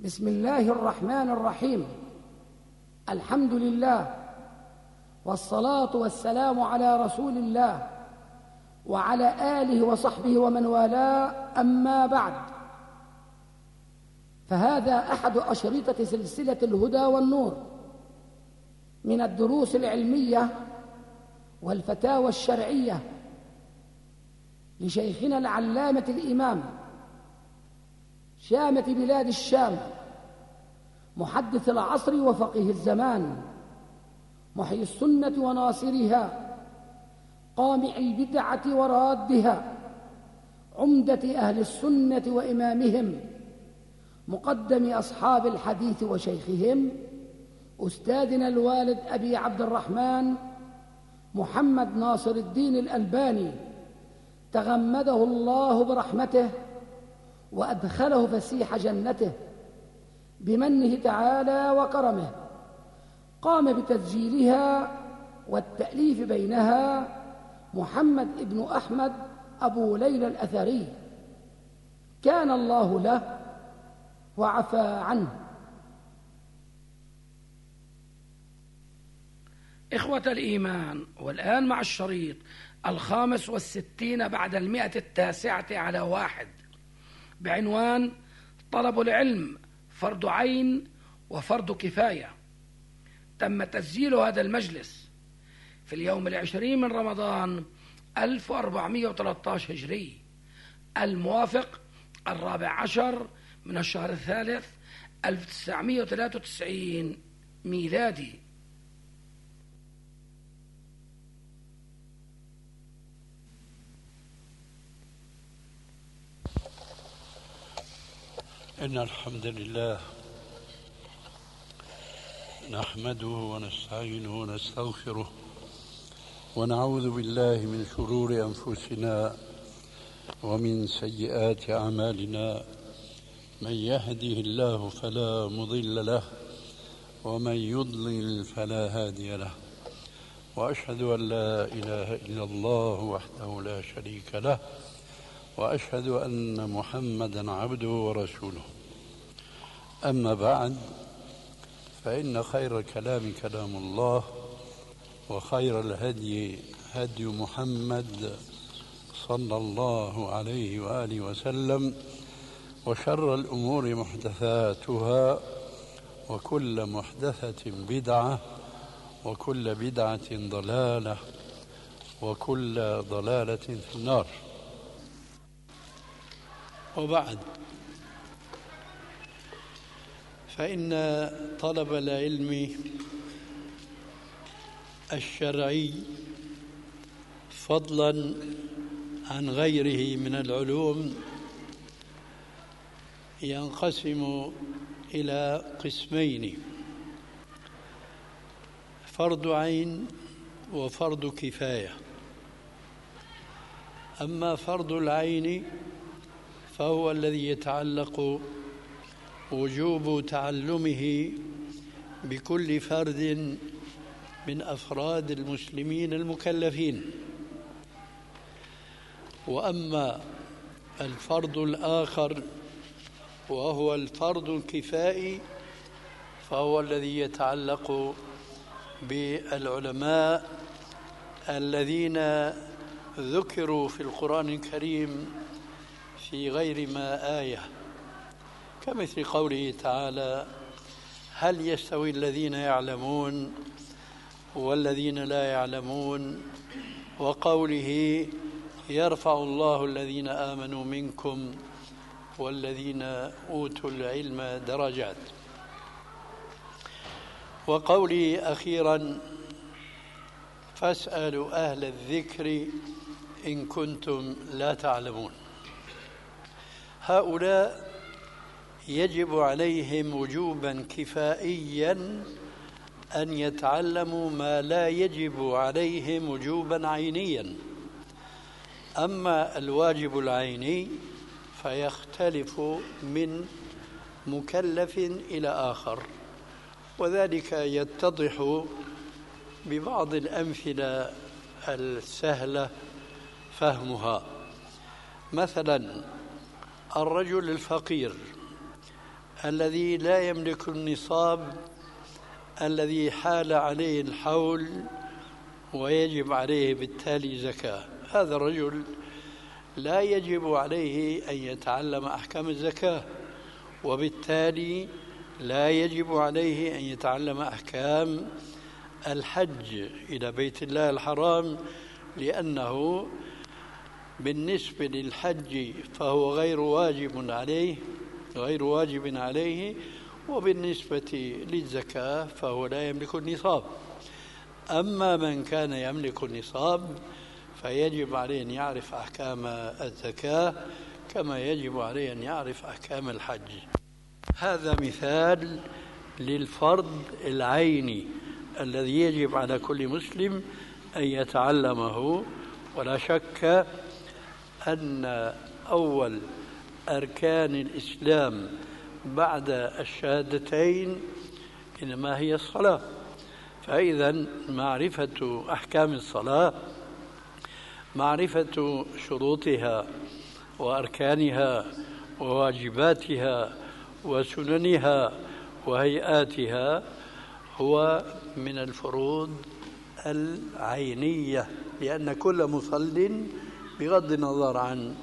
بسم الله الرحمن الرحيم. الحمد لله والصلاة والسلام على رسول الله وعلى آله وصحبه ومن والاه، أما بعد، فهذا أحد أشرطة سلسلة الهدى والنور من الدروس العلمية والفتاوى الشرعية لشيخنا العلامة الإمام شامة بلاد الشام، محدث العصر وفقيه الزمان، محيي السنة وناصرها، قامع البدعة ورادها، عمدة أهل السنة وإمامهم، مقدم أصحاب الحديث وشيخهم، أستاذنا الوالد أبي عبد الرحمن محمد ناصر الدين الألباني، تغمده الله برحمته وأدخله فسيح جنته بمنه تعالى وكرمه. قام بتسجيلها والتأليف بينها محمد ابن أحمد أبو ليلى الأثري، كان الله له وعفى عنه. إخوة الإيمان، والآن مع الشريط 65 بعد 109 بعنوان طلب العلم فرض عين وفرض كفاية. تم تسجيل هذا المجلس في اليوم 20 من رمضان 1413 هجري، الموافق 14 من الشهر الثالث 1993 ميلادي. إن الحمد لله نحمده ونستعينه ونستغفره ونعوذ بالله من شرور أنفسنا ومن سيئات أعمالنا، من يهده الله فلا مضل له ومن يضلل فلا هادي له، وأشهد أن لا إله إلا الله وحده لا شريك له، وأشهد أن محمدا عبده ورسوله. أما بعد، فإن خير الكلام كلام الله، وخير الهدي هدي محمد صلى الله عليه وآله وسلم، وشر الأمور محدثاتها، وكل محدثة بدعة، وكل بدعة ضلالة، وكل ضلالة في النار. وبعد، فإن طلب العلم الشرعي فضلا عن غيره من العلوم ينقسم إلى قسمين: فرض عين وفرض كفاية. أما فرض العين فهو الذي يتعلق وجوب تعلمه بكل فرد من أفراد المسلمين المكلفين. وأما الفرض الآخر وهو الفرض الكفائي فهو الذي يتعلق بالعلماء الذين ذكروا في القرآن الكريم في غير ما آية، كمثل قوله تعالى: هل يستوي الذين يعلمون والذين لا يعلمون، وقوله: يرفع الله الذين آمنوا منكم والذين أوتوا العلم درجات، وقوله أخيرا: فاسألوا أهل الذكر إن كنتم لا تعلمون. هؤلاء يجب عليهم وجوبا كفائيا أن يتعلموا ما لا يجب عليهم وجوبا عينيا. أما الواجب العيني فيختلف من مكلف إلى آخر، وذلك يتضح ببعض الأمثلة السهلة فهمها. مثلا الرجل الفقير الذي لا يملك النصاب الذي حال عليه الحول ويجب عليه بالتالي زكاة، هذا الرجل لا يجب عليه أن يتعلم أحكام الزكاة، وبالتالي لا يجب عليه أن يتعلم أحكام الحج إلى بيت الله الحرام، لأنه بالنسبة للحج فهو غير واجب عليه، وبالنسبة للزكاة فهو لا يملك النصاب. أما من كان يملك النصاب فيجب عليه أن يعرف أحكام الزكاة كما يجب عليه أن يعرف أحكام الحج. هذا مثال للفرض العيني الذي يجب على كل مسلم أن يتعلمه. ولا شك أن أول أركان الإسلام بعد الشهادتين إنما هي الصلاة، فإذا معرفة أحكام الصلاة، معرفة شروطها وأركانها وواجباتها وسننها وهيئاتها هو من الفروض العينية، لأن كل مصل بغض النظر عن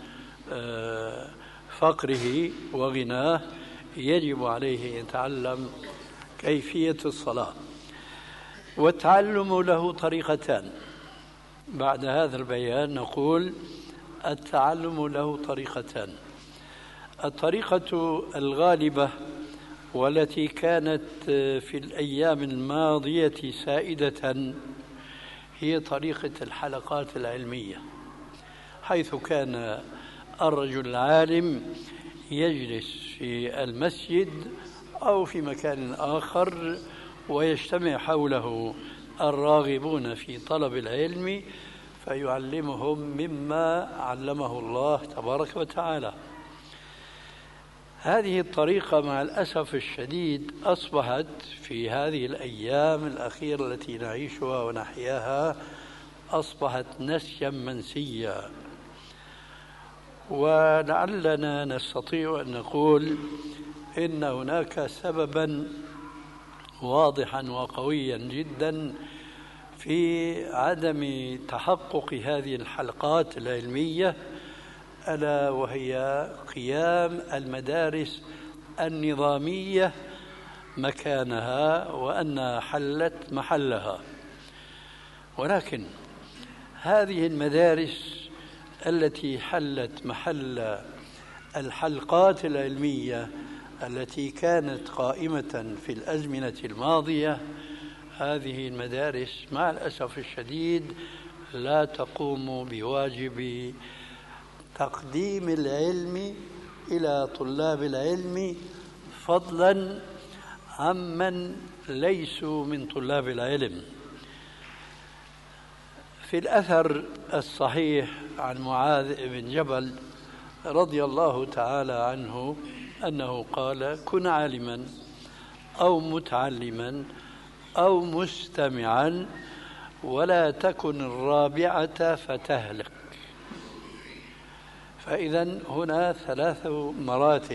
فقره وغناه يجب عليه أن يتعلم كيفية الصلاة. والتعلم له طريقتان. بعد هذا البيان نقول التعلم له طريقتان. الطريقة الغالبة والتي كانت في الأيام الماضية سائدة هي طريقة الحلقات العلمية، حيث كان الرجل العالم يجلس في المسجد أو في مكان آخر ويجتمع حوله الراغبون في طلب العلم فيعلمهم مما علمه الله تبارك وتعالى. هذه الطريقة مع الأسف الشديد أصبحت في هذه الأيام الأخيرة التي نعيشها ونحياها أصبحت نسيا منسيا. ولعلنا نستطيع أن نقول إن هناك سببا واضحا وقويا جدا في عدم تحقق هذه الحلقات العلمية، ألا وهي قيام المدارس النظامية مكانها وأنها حلت محلها. ولكن هذه المدارس التي حلت محل الحلقات العلمية التي كانت قائمة في الأزمنة الماضية، هذه المدارس مع الأسف الشديد لا تقوم بواجب تقديم العلم إلى طلاب العلم، فضلا عمن ليسوا من طلاب العلم. في الأثر الصحيح عن معاذ بن جبل رضي الله تعالى عنه أنه قال: كن عالما أو متعلما أو مستمعا ولا تكن الرابعة فتهلك. فإذا هنا 3 مراتب: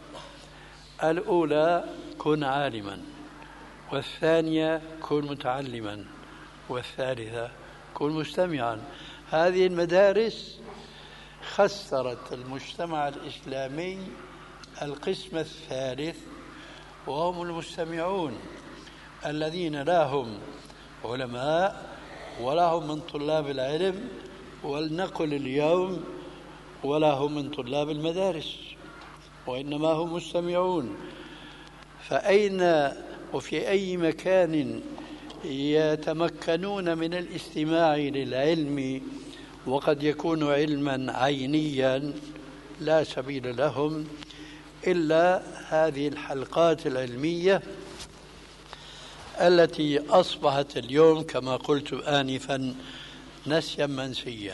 الأولى كن عالما، والثانية كن متعلما، والثالثة كن مستمعا. هذه المدارس خسرت المجتمع الإسلامي القسم الثالث، وهم المستمعون الذين لا هم علماء ولا هم من طلاب العلم، ولنقل اليوم ولا هم من طلاب المدارس، وإنما هم مستمعون. فأين وفي أي مكان يتمكنون من الاستماع للعلم وقد يكون علما عينيا لا سبيل لهم إلا هذه الحلقات العلمية التي أصبحت اليوم كما قلت آنفا نسيا منسيا.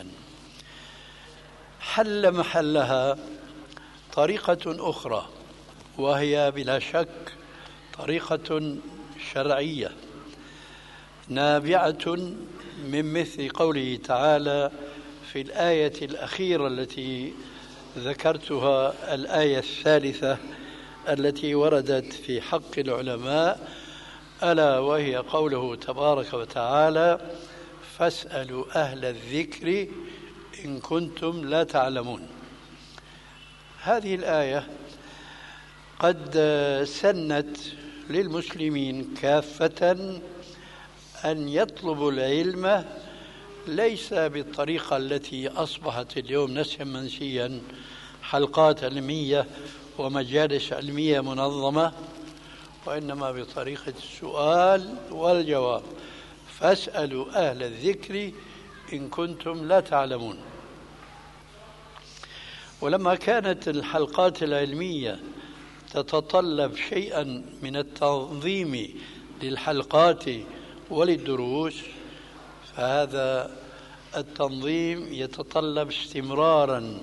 حل محلها طريقة أخرى، وهي بلا شك طريقة شرعية نابعة من مثل قوله تعالى في الآية الأخيرة التي ذكرتها، الآية الثالثة التي وردت في حق العلماء، ألا وهي قوله تبارك وتعالى: فاسألوا أهل الذكر إن كنتم لا تعلمون. هذه الآية قد سنت للمسلمين كافة أن يطلبوا العلم ليس بالطريقة التي أصبحت اليوم نسيا منسيا، حلقات علمية ومجالس علمية منظمة، وإنما بطريقة السؤال والجواب: فاسألوا أهل الذكر إن كنتم لا تعلمون. ولما كانت الحلقات العلمية تتطلب شيئا من التنظيم للحلقات وللدروس، فهذا التنظيم يتطلب استمرارا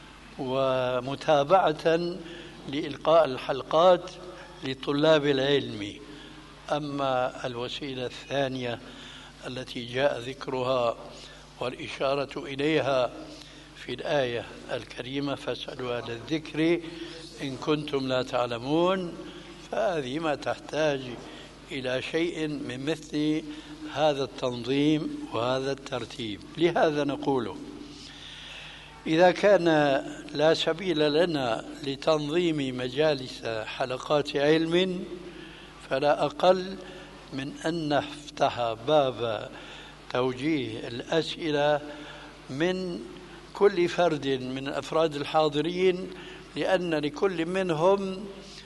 ومتابعة لإلقاء الحلقات لطلاب العلم. أما الوسيلة الثانية التي جاء ذكرها والإشارة إليها في الآية الكريمة: فاسألوا أهل الذكر إن كنتم لا تعلمون، فهذه ما تحتاج إلى شيء من مثل هذا التنظيم وهذا الترتيب. لهذا نقول: إذا كان لا سبيل لنا لتنظيم مجالس حلقات علم، فلا أقل من أن نفتح باب توجيه الأسئلة من كل فرد من أفراد الحاضرين، لأن لكل منهم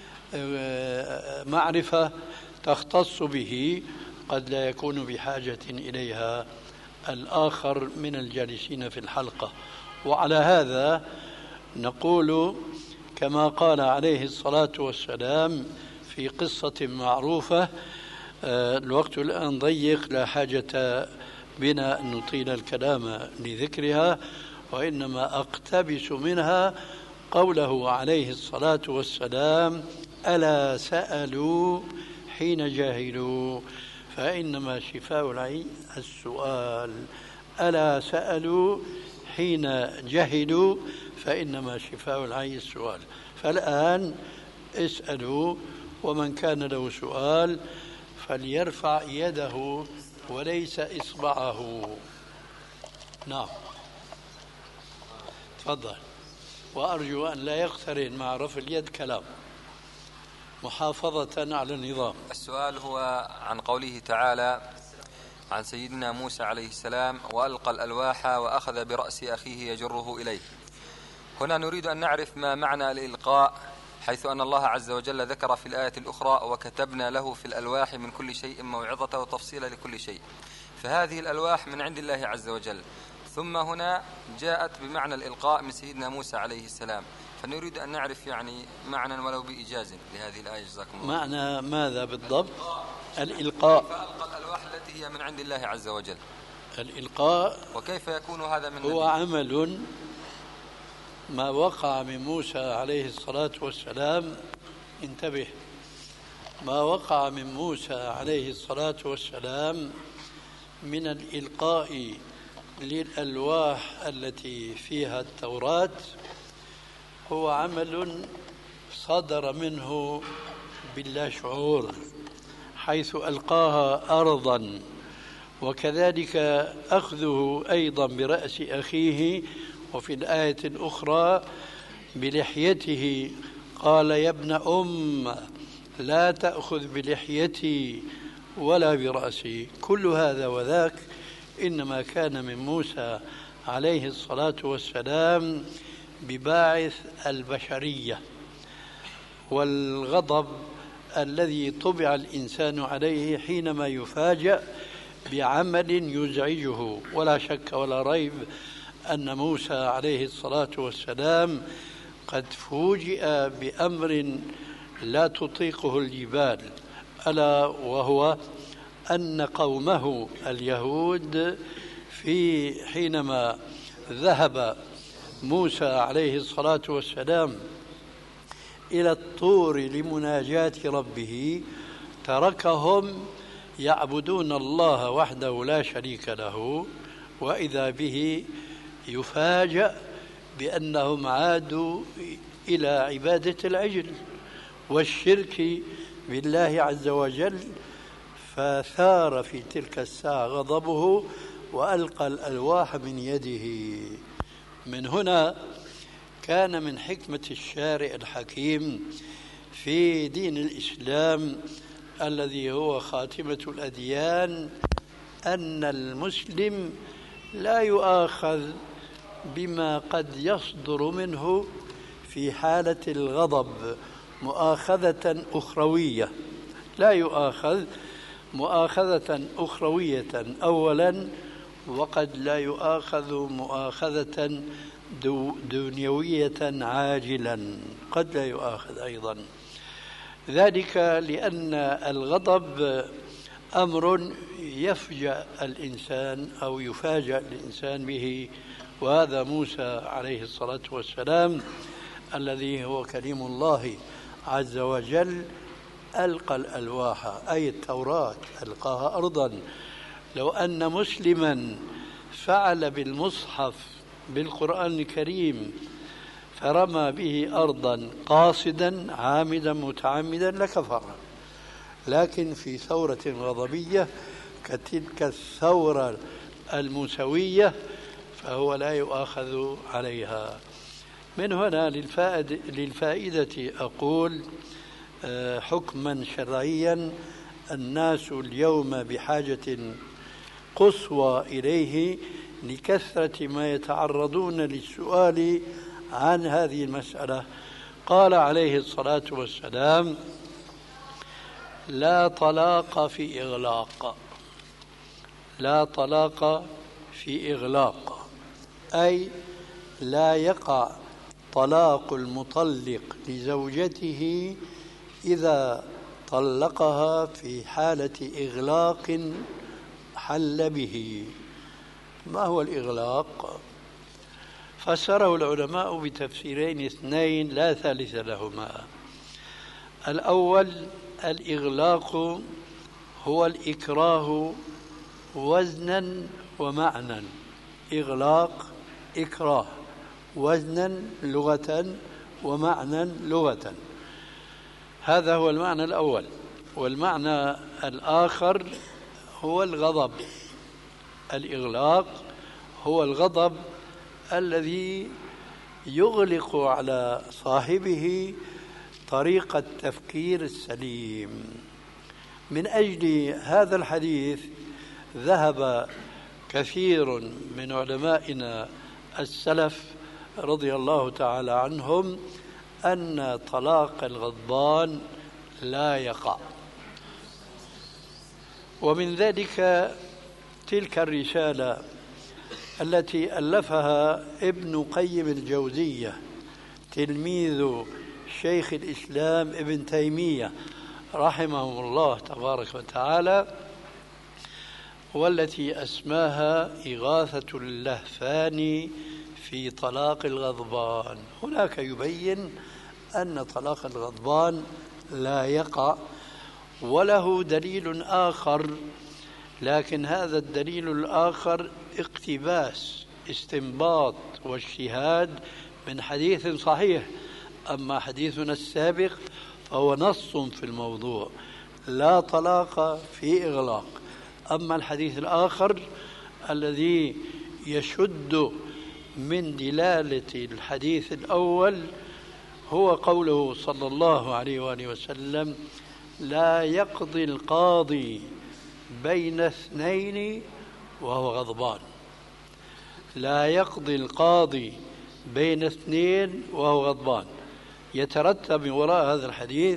معرفة تختص به قد لا يكون بحاجة إليها الآخر من الجالسين في الحلقة. وعلى هذا نقول كما قال عليه الصلاة والسلام في قصة معروفة، الوقت الآن ضيق، لا حاجة بنا أن نطيل الكلام لذكرها، وإنما أقتبس منها قوله عليه الصلاة والسلام: ألا سألوا حين جاهلوا فإنما شفاء العي السؤال. ألا سألوا حين جهلوا فإنما شفاء العي السؤال. فالآن اسألوا، ومن كان له سؤال فليرفع يده وليس إصبعه. نعم، تفضل. وأرجو أن لا يقترن مع رفع اليد كلام، محافظة على النظام. السؤال هو عن قوله تعالى عن سيدنا موسى عليه السلام: وألقى الألواح وأخذ برأس أخيه يجره إليه. هنا نريد أن نعرف ما معنى الإلقاء، حيث أن الله عز وجل ذكر في الآية الأخرى: وكتبنا له في الألواح من كل شيء موعظة وتفصيلا لكل شيء. فهذه الألواح من عند الله عز وجل، ثم هنا جاءت بمعنى الإلقاء من سيدنا موسى عليه السلام، فنريد أن نعرف يعني معنى ولو بإيجاز لهذه الآية. جزاكم الله. معنى ماذا بالضبط؟ الإلقاء. فألقى الألواح التي هي من عند الله عز وجل. الإلقاء وكيف يكون هذا من هو عمل ما وقع من موسى عليه الصلاة والسلام. انتبه، ما وقع من موسى عليه الصلاة والسلام من الإلقاء للألواح التي فيها التوراة هو عمل صدر منه بلا شعور، حيث ألقاها أرضا، وكذلك أخذه أيضا برأس أخيه، وفي الآية الأخرى بلحيته قال: يا ابن أم لا تأخذ بلحيتي ولا برأسي. كل هذا وذاك إنما كان من موسى عليه الصلاة والسلام بباعث البشرية والغضب الذي طبع الإنسان عليه حينما يفاجأ بعمل يزعجه. ولا شك ولا ريب أن موسى عليه الصلاة والسلام قد فوجئ بأمر لا تطيقه الجبال، ألا وهو أن قومه اليهود حينما ذهب موسى عليه الصلاة والسلام إلى الطور لمناجاة ربه تركهم يعبدون الله وحده لا شريك له، وإذا به يفاجأ بأنهم عادوا إلى عبادة العجل، والشرك بالله عز وجل، فثار في تلك الساعة غضبه وألقى الألواح من يده. من هنا كان من حكمة الشارع الحكيم في دين الإسلام الذي هو خاتمة الأديان أن المسلم لا يؤاخذ بما قد يصدر منه في حالة الغضب مؤاخذة أخروية، لا يؤاخذ مؤاخذة أخروية أولا، وقد لا يؤاخذ مؤاخذة دنيوية عاجلا، قد لا يؤاخذ أيضا. ذلك لأن الغضب أمر يفجأ الإنسان أو يفاجأ الإنسان به، وهذا موسى عليه الصلاة والسلام الذي هو كليم الله عز وجل ألقى الألواح أي التوراة ألقاها أرضا. لو أن مسلما فعل بالمصحف بالقرآن الكريم فرمى به أرضا قاصدا عامدا متعمدا لكفر، لكن في ثورة غضبية كتلك الثورة الموسوية فهو لا يؤاخذ عليها. من هنا للفائدة أقول حكما شرعيا الناس اليوم بحاجة قصوى إليه لكثرة ما يتعرضون للسؤال عن هذه المسألة. قال عليه الصلاة والسلام: لا طلاق في إغلاق. لا طلاق في إغلاق أي لا يقع طلاق المطلق لزوجته إذا طلقها في حالة إغلاق حل به. ما هو الإغلاق؟ فسره العلماء بتفسيرين اثنين لا ثالث لهما. الأول: الإغلاق هو الإكراه وزنا ومعنى. إغلاق إكراه، وزنا لغة ومعنى لغة. هذا هو المعنى الأول. والمعنى الآخر هو الغضب. الإغلاق هو الغضب الذي يغلق على صاحبه طريق التفكير السليم. من أجل هذا الحديث ذهب كثير من علمائنا السلف رضي الله تعالى عنهم أن طلاق الغضبان لا يقع. ومن ذلك تلك الرسالة التي ألفها ابن قيم الجوزية تلميذ شيخ الإسلام ابن تيمية رحمه الله تبارك وتعالى، والتي أسماها إغاثة اللهفان في طلاق الغضبان. هناك يبين أن طلاق الغضبان لا يقع، وله دليل آخر، لكن هذا الدليل الآخر اقتباس استنباط واجتهاد من حديث صحيح. أما حديثنا السابق فهو نص في الموضوع: لا طلاق في إغلاق. أما الحديث الآخر الذي يشد من دلالة الحديث الأول هو قوله صلى الله عليه وآله وسلم: لا يقضي القاضي بين اثنين وهو غضبان. لا يقضي القاضي بين اثنين وهو غضبان. يترتب من وراء هذا الحديث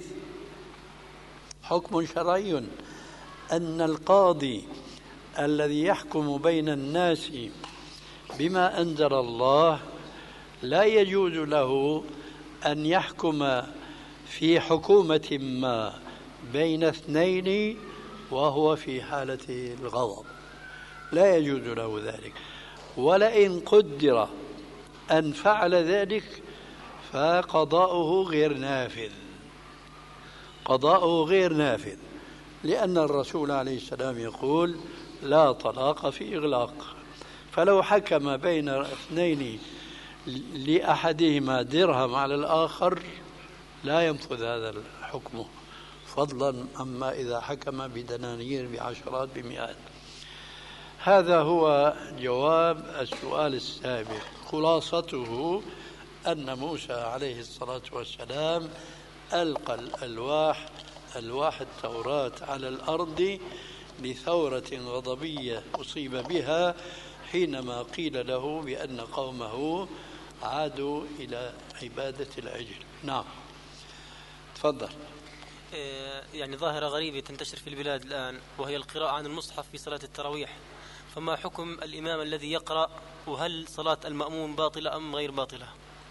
حكم شرعي أن القاضي الذي يحكم بين الناس بما أنزل الله لا يجوز له أن يحكم في حكومة ما بين اثنين وهو في حالة الغضب، لا يجوز له ذلك. ولئن قدر أن فعل ذلك فقضاؤه غير نافذ. قضاؤه غير نافذ، لأن الرسول عليه السلام يقول: لا طلاق في إغلاق. فلو حكم بين اثنين لأحدهما درهم على الآخر لا ينفذ هذا حكمه، فضلا أما إذا حكم بدنانير بعشرات بمئات. هذا هو جواب السؤال السابق. خلاصته أن موسى عليه الصلاة والسلام ألقى ألواح التوراة على الأرض لثورة غضبية أصيب بها حينما قيل له بأن قومه عادوا إلى عبادة العجل. نعم، تفضل. يعني ظاهرة غريبة تنتشر في البلاد الآن، وهي القراءة عن المصحف في صلاة التراويح، فما حكم الإمام الذي يقرأ، وهل صلاة المأموم باطلة أم غير باطلة؟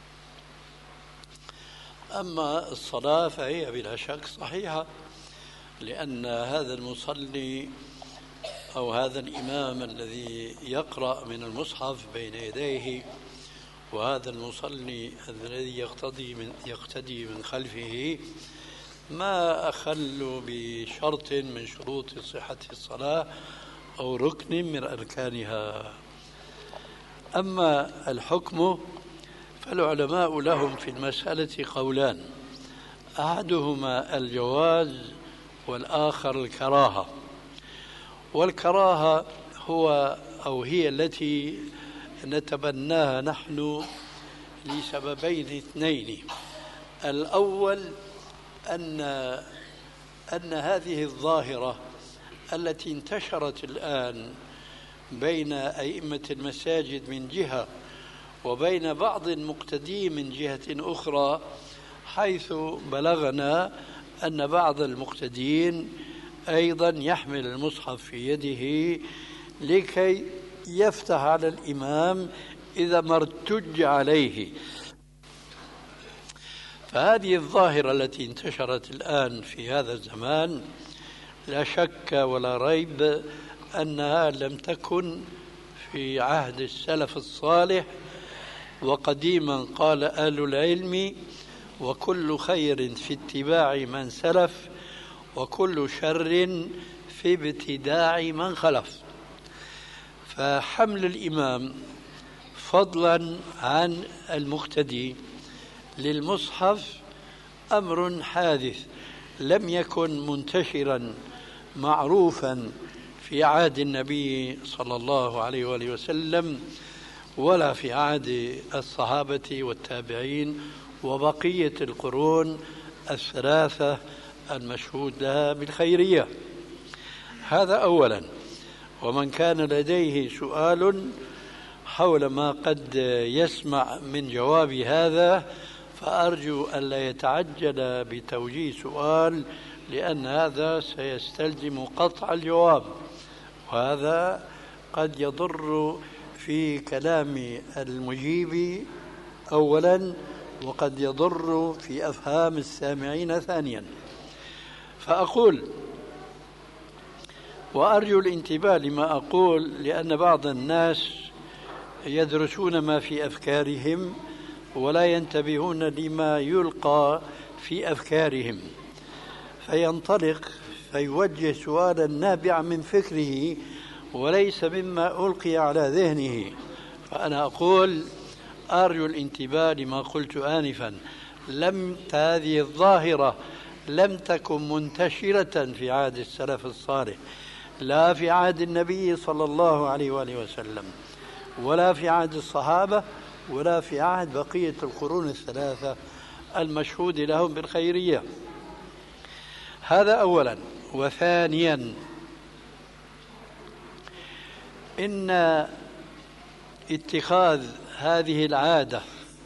أما الصلاة فهي بلا شك صحيحة، لأن هذا المصلي أو هذا الإمام الذي يقرأ من المصحف بين يديه، وهذا المصلي الذي يقتدي من خلفه، ما أخل بشرط من شروط صحة الصلاة أو ركن من أركانها. أما الحكم فالعلماء لهم في المسألة قولان، أحدهما الجواز والآخر الكراهة. والكراهة هي التي نتبناها نحن لسببين اثنين. الأول أن هذه الظاهرة التي انتشرت الآن بين أئمة المساجد من جهة وبين بعض المقتدين من جهة أخرى، حيث بلغنا أن بعض المقتدين أيضا يحمل المصحف في يده لكي يفتح على الإمام إذا ما ارتج عليه. فهذه الظاهرة التي انتشرت الآن في هذا الزمان لا شك ولا ريب أنها لم تكن في عهد السلف الصالح. وقديما قال أهل العلم: وكل خير في اتباع من سلف، وكل شر في ابتداع من خلف. فحمل الإمام فضلا عن المقتدي للمصحف أمر حادث، لم يكن منتشرا معروفا في عهد النبي صلى الله عليه وآله وسلم، ولا في عهد الصحابة والتابعين وبقية القرون الثلاثة المشهود لها بالخيرية. هذا أولا. ومن كان لديه سؤال حول ما قد يسمع من جواب هذا فأرجو ألا يتعجل بتوجيه سؤال، لأن هذا سيستلزم قطع الجواب، وهذا قد يضر في كلام المجيب أولا، وقد يضر في أفهام السامعين ثانيا. فأقول وأرجو الانتباه لما أقول، لأن بعض الناس يدرسون ما في أفكارهم ولا ينتبهون لما يلقى في أفكارهم، فينطلق فيوجه سؤالا نابعا من فكره وليس مما ألقي على ذهنه. فأنا أقول أرجو الانتباه لما قلت آنفا. هذه الظاهرة لم تكن منتشرة في عهد السلف الصالح، لا في عهد النبي صلى الله عليه وآله وسلم، ولا في عهد الصحابة، ولا في عهد بقية القرون الثلاثة المشهود لهم بالخيرية. هذا أولا. وثانيا، إن اتخاذ هذه العادة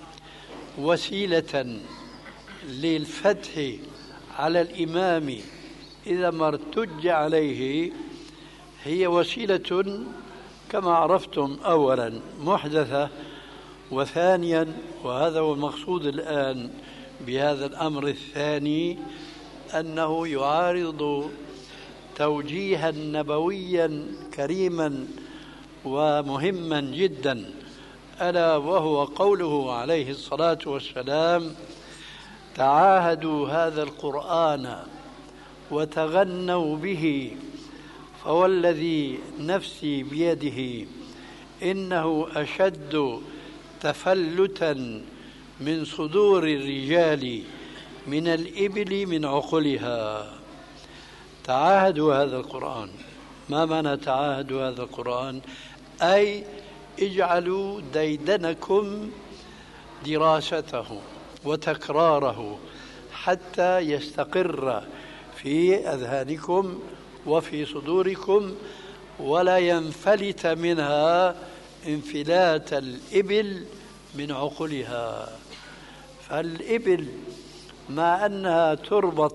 وسيلة للفتح على الإمام إذا ما ارتج عليه هي وسيلة كما عرفتم أولا محدثة، وثانيا، وهذا هو المقصود الآن بهذا الأمر الثاني، أنه يعارض توجيها نبويا كريما ومهما جدا، ألا وهو قوله عليه الصلاة والسلام: تعاهدوا هذا القرآن وتغنوا به، فوالذي نفسي بيده إنه أشد تفلتا من صدور الرجال من الإبل من عقلها. تعاهدوا هذا القرآن. ما معنى تعاهدوا هذا القرآن؟ أي اجعلوا ديدنكم دراسته وتكراره حتى يستقر في أذهانكم وفي صدوركم، ولا ينفلت منها انفلات الإبل من عقلها. فالإبل مع أنها تربط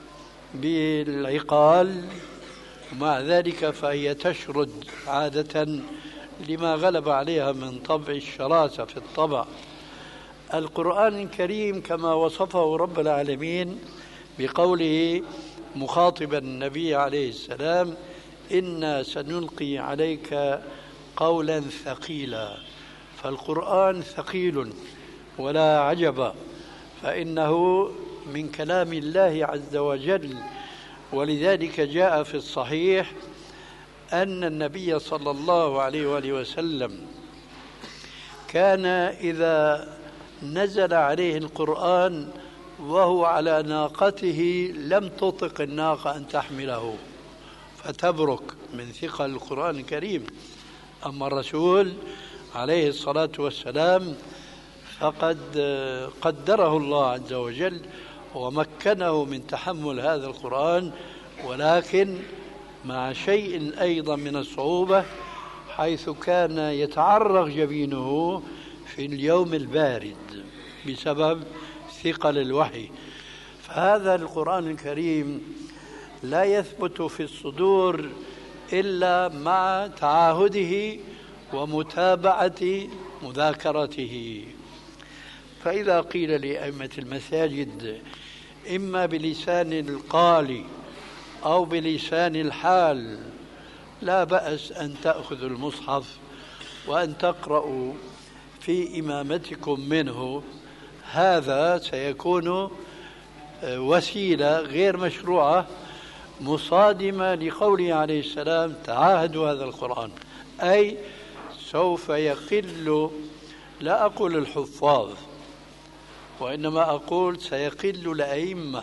بالعقال، ومع ذلك فهي تشرد عادة لما غلب عليها من طبع الشراسة في الطبع. القرآن الكريم كما وصفه رب العالمين بقوله مخاطبا النبي عليه السلام: إنا سنلقي عليك قولا ثقيلا. فالقرآن ثقيل ولا عجب، فإنه من كلام الله عز وجل. ولذلك جاء في الصحيح أن النبي صلى الله عليه وآله وسلم كان إذا نزل عليه القرآن وهو على ناقته لم تطق الناقة أن تحمله فتبرك من ثقل القرآن الكريم. أما الرسول عليه الصلاة والسلام فقد قدره الله عز وجل ومكنه من تحمل هذا القرآن، ولكن مع شيء أيضا من الصعوبة، حيث كان يتعرق جبينه في اليوم البارد بسبب ثقل الوحي. فهذا القرآن الكريم لا يثبت في الصدور إلا مع تعاهده ومتابعة مذاكرته. فإذا قيل لأئمة المساجد إما بلسان القال أو بلسان الحال لا بأس أن تأخذوا المصحف وأن تقرأوا في إمامتكم منه، هذا سيكون وسيلة غير مشروعة مصادمة لقوله عليه السلام: تعاهدوا هذا القرآن. أي سوف يقل، لا أقول الحفاظ، وإنما أقول سيقل الأئمة،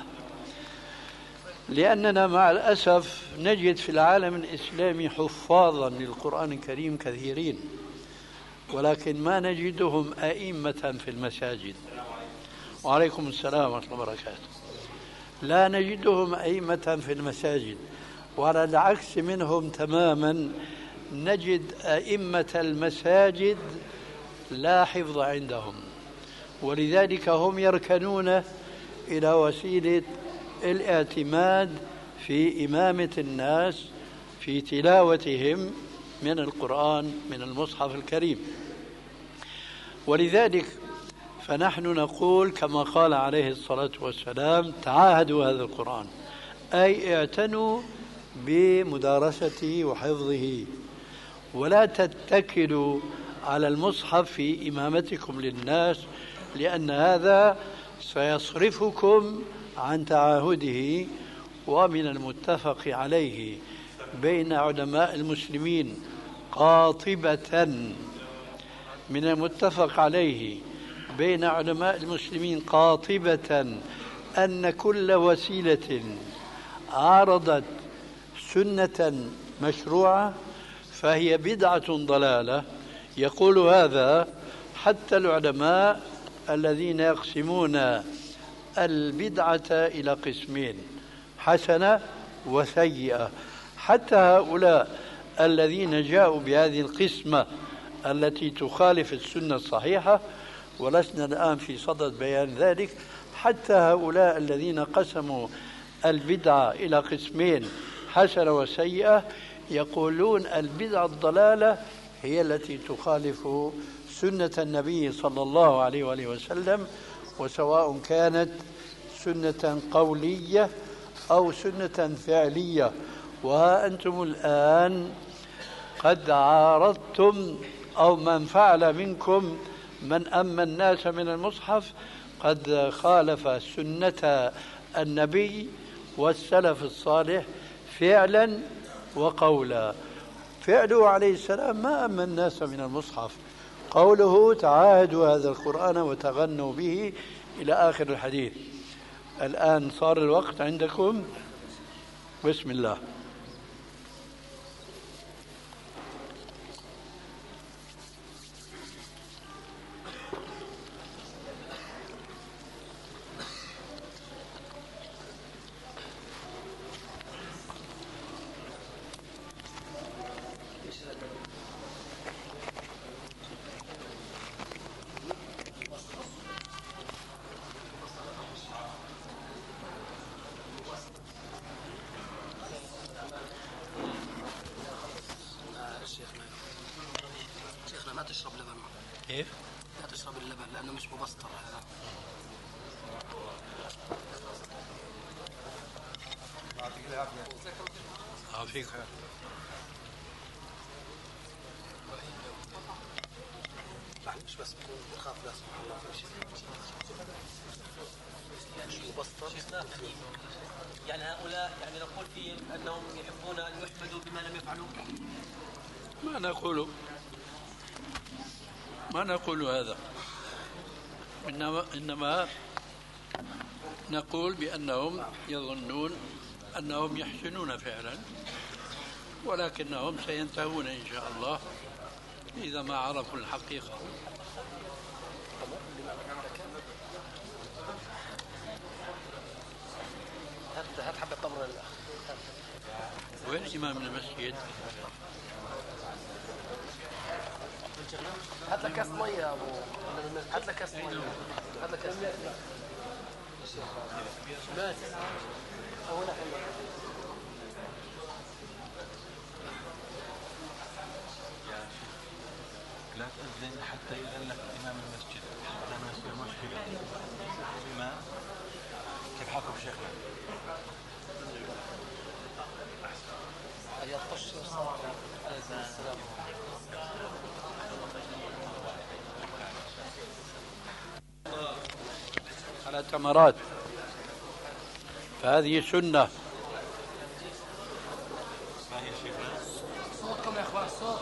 لأننا مع الأسف نجد في العالم الإسلامي حفاظا للقرآن الكريم كثيرين، ولكن ما نجدهم أئمة في المساجد. وعليكم السلام ورحمة الله وبركاته. لا نجدهم أئمة في المساجد، وعلى العكس منهم تماما نجد أئمة المساجد لا حفظ عندهم، ولذلك هم يركنون إلى وسيلة الاعتماد في إمامة الناس في تلاوتهم من القرآن من المصحف الكريم. ولذلك فنحن نقول كما قال عليه الصلاة والسلام: تعاهدوا هذا القرآن، أي اعتنوا بمدارسته وحفظه، ولا تتكلوا على المصحف في إمامتكم للناس، لأن هذا سيصرفكم عن تعاهده. ومن المتفق عليه بين علماء المسلمين قاطبة، من المتفق عليه بين علماء المسلمين قاطبة أن كل وسيلة عارضت سنة مشروعة فهي بدعة ضلالة. يقول هذا حتى العلماء الذين يقسمون البدعة إلى قسمين: حسنة وسيئة. حتى هؤلاء الذين جاءوا بهذه القسمة التي تخالف السنة الصحيحة، ولسنا الآن في صدد بيان ذلك، حتى هؤلاء الذين قسموا البدعة إلى قسمين: حسنة وسيئة، يقولون البدعة الضلالة هي التي تخالف سنة النبي صلى الله عليه وآله وسلم، وسواء كانت سنة قولية أو سنة فعلية. وأنتم الآن قد عارضتم، أو من فعل منكم من أما الناس من المصحف قد خالف سنة النبي والسلف الصالح فعلا وقولا. فعله عليه السلام ما أما الناس من المصحف، قوله: تعاهدوا هذا القرآن وتغنوا به إلى آخر الحديث. الآن صار الوقت عندكم. بسم الله. شيخنا ما تشرب لبن. كيف؟ لا تشرب اللبن لأنه مش مبستر هذا. عافيك. مش بس تخاف لا سبحان الله في شيء مش مبستر. يعني هؤلاء يعني نقول فيهم أنهم يحبون أن يحمدوا بما لم يفعلوا. ما نقول هذا، إنما نقول بأنهم يظنون أنهم يحسنون فعلا، ولكنهم سينتهون إن شاء الله إذا ما عرفوا الحقيقة. هات حبة تمر. وين إمام المسجد؟ هات لك كاس مية يا أبو. هات لك كاس مية. هات لك كاس مية. بس. هنا حلو. لا تأذن حتى يأذن لك إمام المسجد. لما يصير مشكلة الإمام. كيف حالكم شيخنا؟ أيها الطشر عليه السلام. على تمرات، فهذه سنة. ما هي شيخنا؟ صوتكم يا إخوان صوت.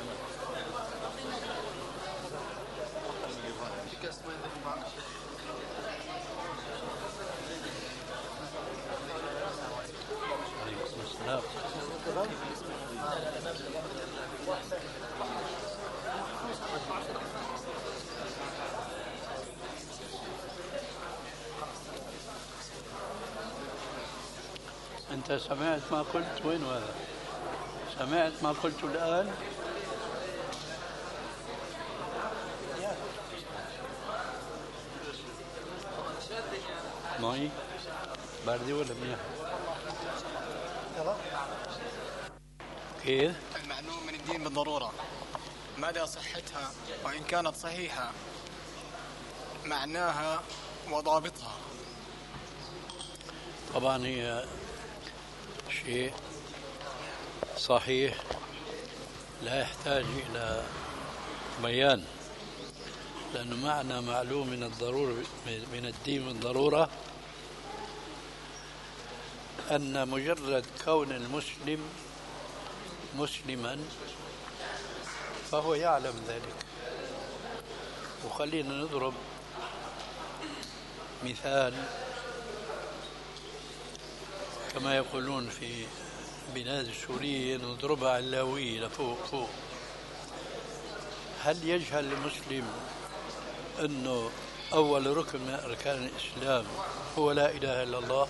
أنت سمعت ما قلت؟ وين هذا؟ سمعت ما قلت الآن؟ ماي باردة ولا مياه؟ كيف؟ المعلوم من الدين بالضرورة مدى صحتها، وإن كانت صحيحة معناها وضابطها. طبعا هي شيء صحيح لا يحتاج إلى بيان، لأنه معنى معلوم من الضرورة من الدين بالضرورة أن مجرد كون المسلم مسلما فهو يعلم ذلك. وخلينا نضرب مثال كما يقولون في بلاد السورية، نضربها علاوية لفوق فوق. هل يجهل المسلم أنه أول ركن من أركان الإسلام هو لا إله إلا الله؟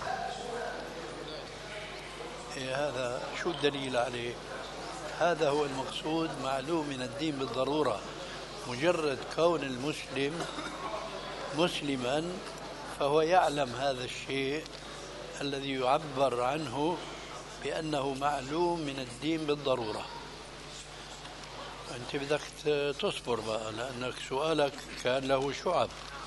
هذا شو الدليل عليه؟ هذا هو المقصود معلوم من الدين بالضرورة. مجرد كون المسلم مسلما فهو يعلم هذا الشيء الذي يعبر عنه بأنه معلوم من الدين بالضرورة. أنت بدك تصبر بقى، لأنك سؤالك كان له شعب.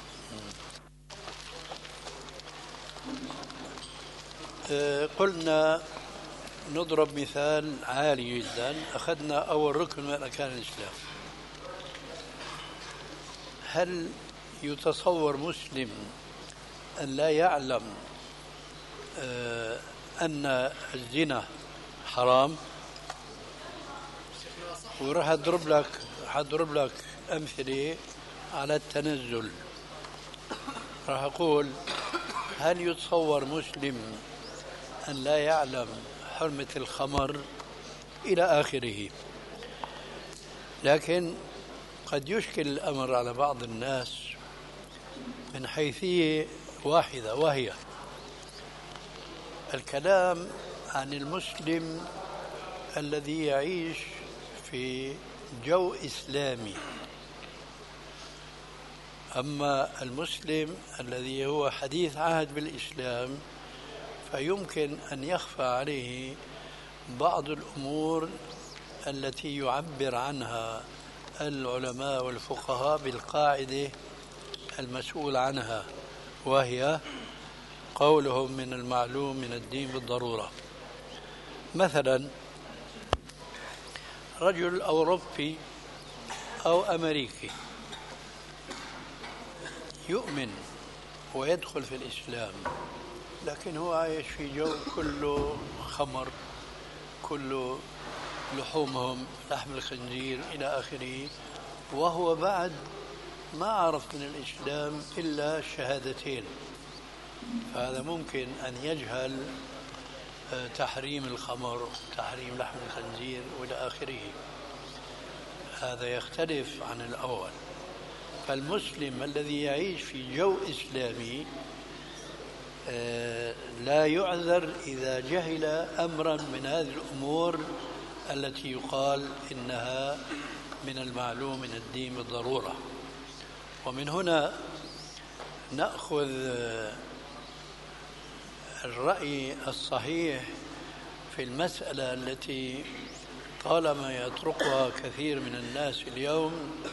قلنا نضرب مثال عالي جدا. أخذنا أول ركن من أركان الإسلام. هل يتصور مسلم أن لا يعلم أن الزنا حرام؟ وراح أضرب لك أمثلة على التنزل. راح أقول هل يتصور مسلم أن لا يعلم حرمة الخمر إلى آخره؟ لكن قد يشكل الأمر على بعض الناس من حيثية واحدة، وهي الكلام عن المسلم الذي يعيش في جو إسلامي. أما المسلم الذي هو حديث عهد بالإسلام فيمكن أن يخفى عليه بعض الأمور التي يعبر عنها العلماء والفقهاء بالقاعدة المسؤول عنها، وهي قولهم من المعلوم من الدين بالضرورة. مثلا رجل أوروبي أو أمريكي يؤمن ويدخل في الإسلام، لكن هو عايش في جو كله خمر، كله لحومهم لحم الخنزير إلى آخره، وهو بعد ما عرف من الإسلام إلا الشهادتين. فهذا ممكن أن يجهل تحريم الخمر، تحريم لحم الخنزير وإلى آخره. هذا يختلف عن الأول. فالمسلم الذي يعيش في جو إسلامي لا يعذر إذا جهل أمرا من هذه الأمور التي يقال إنها من المعلوم من الدين بالضرورة. ومن هنا نأخذ الرأي الصحيح في المسألة التي طالما يطرقها كثير من الناس اليوم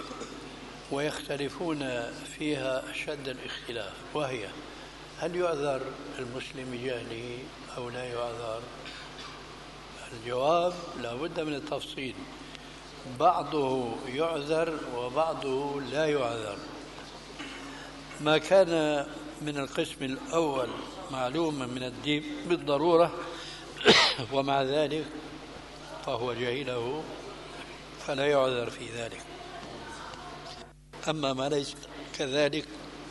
ويختلفون فيها أشد الاختلاف، وهي هل يعذر المسلم بجهله أو لا يعذر؟ الجواب لا بد من التفصيل، بعضه يعذر وبعضه لا يعذر. ما كان من القسم الأول معلوما من الدين بالضرورة ومع ذلك فهو جهله فلا يعذر في ذلك. أما ما ليس كذلك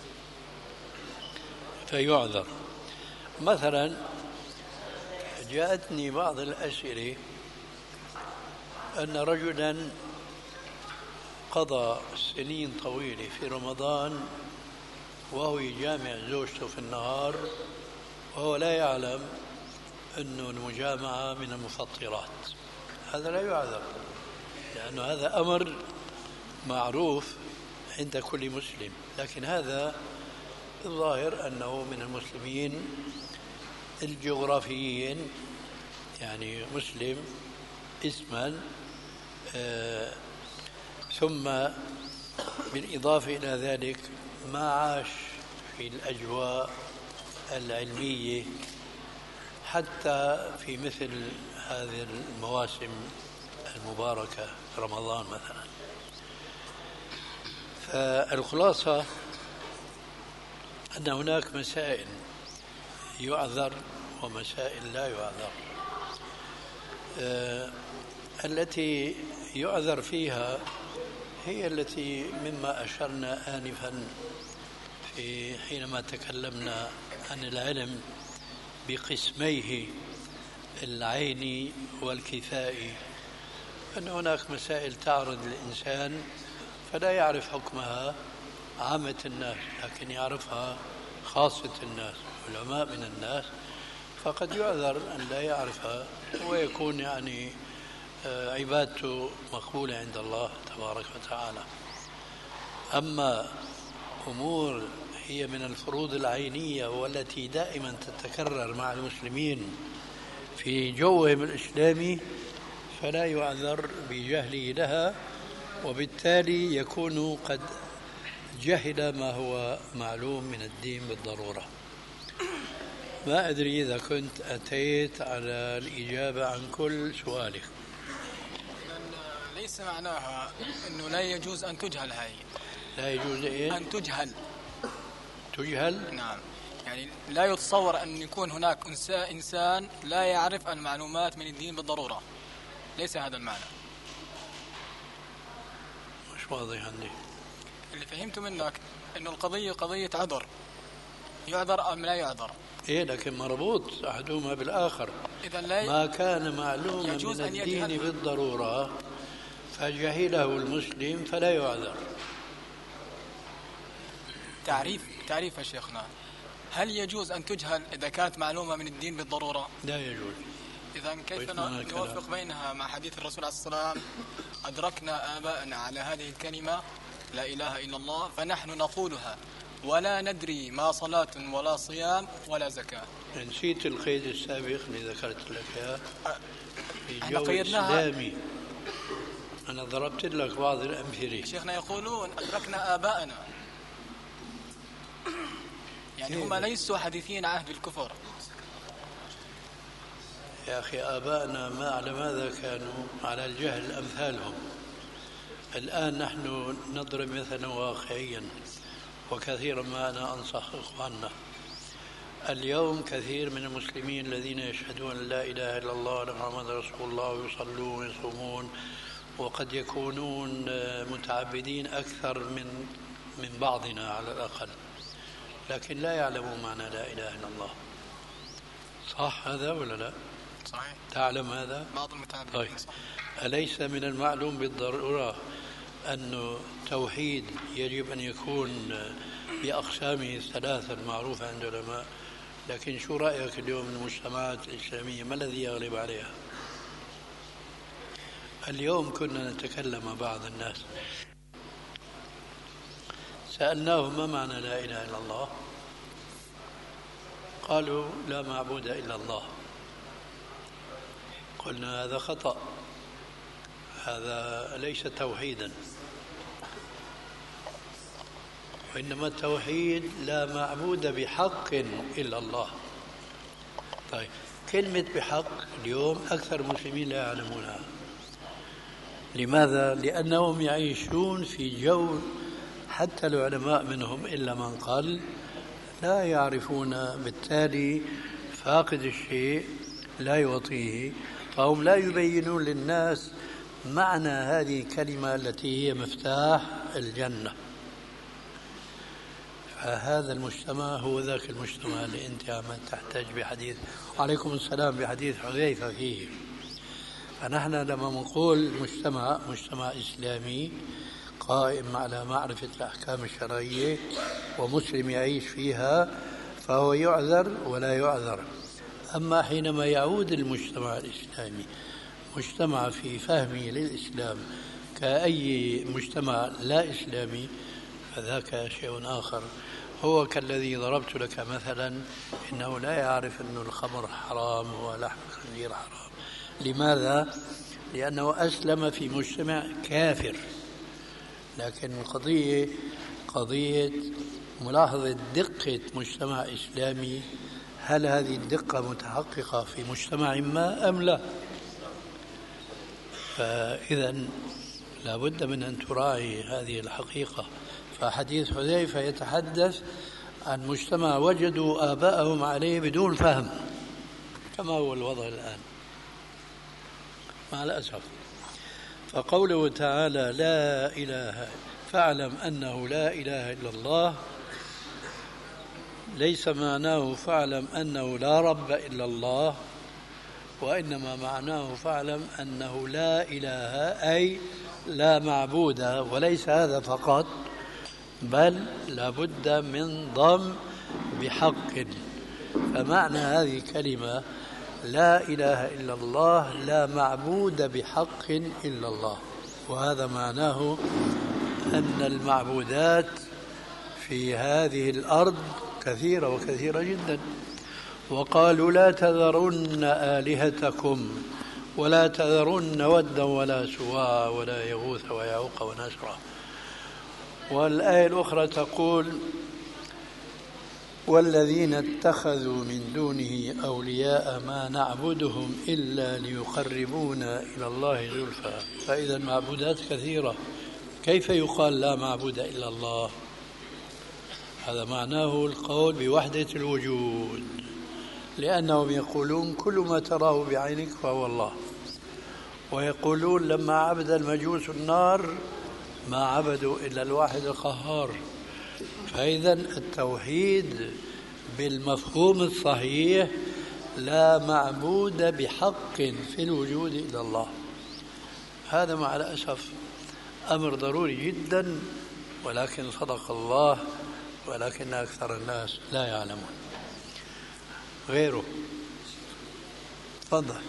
فيعذر. مثلا جاءتني بعض الأسئلة أن رجلا قضى سنين طويلة في رمضان وهو يجامع زوجته في النهار وهو لا يعلم أن المجامعة من المفطرات. هذا لا يعذر، لأنه هذا أمر معروف عند كل مسلم، لكن هذا الظاهر أنه من المسلمين الجغرافيين، يعني مسلم اسما، ثم بالإضافة إلى ذلك ما عاش في الأجواء العلمية حتى في مثل هذه المواسم المباركة رمضان مثلا. فالخلاصة أن هناك مسائل يعذر ومسائل لا يعذر. التي يعذر فيها هي التي مما أشرنا آنفا حينما تكلمنا عن العلم بقسميه العيني والكفائي، أن هناك مسائل تعرض للإنسان فلا يعرف حكمها عامة الناس، لكن يعرفها خاصة الناس علماء من الناس، فقد يعذر أن لا يعرفها ويكون يعني عبادته مقبولة عند الله تبارك وتعالى. أما أمور هي من الفروض العينية والتي دائما تتكرر مع المسلمين في جوهم الإسلامي فلا يعذر بجهله لها، وبالتالي يكون قد جهل ما هو معلوم من الدين بالضرورة. ما أدري إذا كنت أتيت على الإجابة عن كل سؤالك. ليس معناها أنه لا يجوز أن تجهل هاي. لا يجوز إيه؟ أن تجهل. تجهل؟ نعم، يعني لا يتصور أن يكون هناك إنسان لا يعرف المعلومات من الدين بالضرورة. ليس هذا المعنى. مش واضح عندي. اللي فهمته منك أنه القضية قضية عذر، يعذر أم لا يعذر؟ إيه لكن مربوط أحدهما بالآخر. إذا لا ما كان معلوما يجوز من أن الدين يجهل. بالضرورة فجهله المسلم فلا يعذر. تعريف يا شيخنا، هل يجوز أن تجهل إذا كانت معلومة من الدين بالضرورة؟ لا يجوز. إذا كيف نوفق بينها مع حديث الرسول عليه الصلاة والسلام: أدركنا آباءنا على هذه الكلمة لا إله إلا الله فنحن نقولها ولا ندري ما صلاة ولا صيام ولا زكاة. نسيت القيد السابق اللي ذكرت لك اياه في احنا جو قيدناها. إسلامي. أنا ضربت لك بعض الأمثلة. شيخنا يقولون أدركنا آباءنا، يعني هم ليسوا حديثين عهد بالكفر. يا أخي آبائنا ما على ماذا كانوا؟ على الجهل أمثالهم. الآن نحن نضرب مثلا واقعيا، وكثيرا ما أنا أنصح إخواننا. اليوم كثير من المسلمين الذين يشهدون لا إله إلا الله محمد رسول الله ويصلون ويصومون وقد يكونون متعبدين أكثر من بعضنا على الأقل، لكن لا يعلمون معنى لا إله إلا الله. صح هذا ولا لا؟ صحيح. تعلم هذا؟ بعض المتعبدين. طيب، أليس من المعلوم بالضرورة أن التوحيد يجب أن يكون بأقسامه الثلاثة المعروفة عند العلماء؟ لكن شو رأيك اليوم من المجتمعات الإسلامية ما الذي يغلب عليها؟ اليوم كنا نتكلم مع بعض الناس سألناهم ما معنى لا إله إلا الله؟ قالوا لا معبود إلا الله. قلنا هذا خطأ، هذا ليس توحيدا، وإنما التوحيد لا معبود بحق إلا الله. طيب، كلمة بحق اليوم أكثر المسلمين لا يعلمونها. لماذا؟ لأنهم يعيشون في جو حتى العلماء منهم إلا من قل لا يعرفون، بالتالي فاقد الشيء لا يعطيه، فهم لا يبينون للناس معنى هذه الكلمة التي هي مفتاح الجنة. فهذا المجتمع هو ذاك المجتمع اللي أنت عم تحتاج بحديث عليكم السلام بحديث حذيفة فيه. فنحن لما نقول مجتمع إسلامي قائم على معرفة الأحكام الشرعية ومسلم يعيش فيها فهو يعذر ولا يعذر. أما حينما يعود المجتمع الإسلامي مجتمع في فهمه للإسلام كأي مجتمع لا إسلامي فذاك شيء آخر. هو كالذي ضربت لك مثلا، إنه لا يعرف أن الخمر حرام ولحم الخنزير حرام. لماذا؟ لأنه أسلم في مجتمع كافر. لكن القضية قضية ملاحظة دقة مجتمع إسلامي، هل هذه الدقة متحققة في مجتمع ما أم لا؟ فإذا لابد من أن تراعي هذه الحقيقة. فحديث حذيفة يتحدث عن مجتمع وجدوا آباءهم عليه بدون فهم، كما هو الوضع الآن مع الأسف. فقوله تعالى لا إله، فاعلم أنه لا إله إلا الله، ليس معناه فاعلم أنه لا رب إلا الله، وإنما معناه فاعلم أنه لا إله أي لا معبود، وليس هذا فقط بل لابد من ضم بحق. فمعنى هذه الكلمة لا إله إلا الله لا معبود بحق إلا الله، وهذا معناه أن المعبودات في هذه الأرض كثيرة وكثيرة جدا. وقالوا لا تذرن آلهتكم ولا تذرن ودا ولا سواع ولا يغوث ويعوق ونسرا. والآية الأخرى تقول والذين اتخذوا من دونه أولياء ما نعبدهم إلا ليقربونا إلى الله زلفى. فإذا المعبودات كثيرة، كيف يقال لا معبود إلا الله؟ هذا معناه القول بوحدة الوجود، لأنهم يقولون كل ما تراه بعينك فهو الله، ويقولون لما عبد المجوس النار ما عبدوا إلا الواحد القهار. فإذا التوحيد بالمفهوم الصحيح لا معبود بحق في الوجود إلا الله. هذا مع الأسف أمر ضروري جدا، ولكن صدق الله، ولكن أكثر الناس لا يعلمون. غيره تفضل.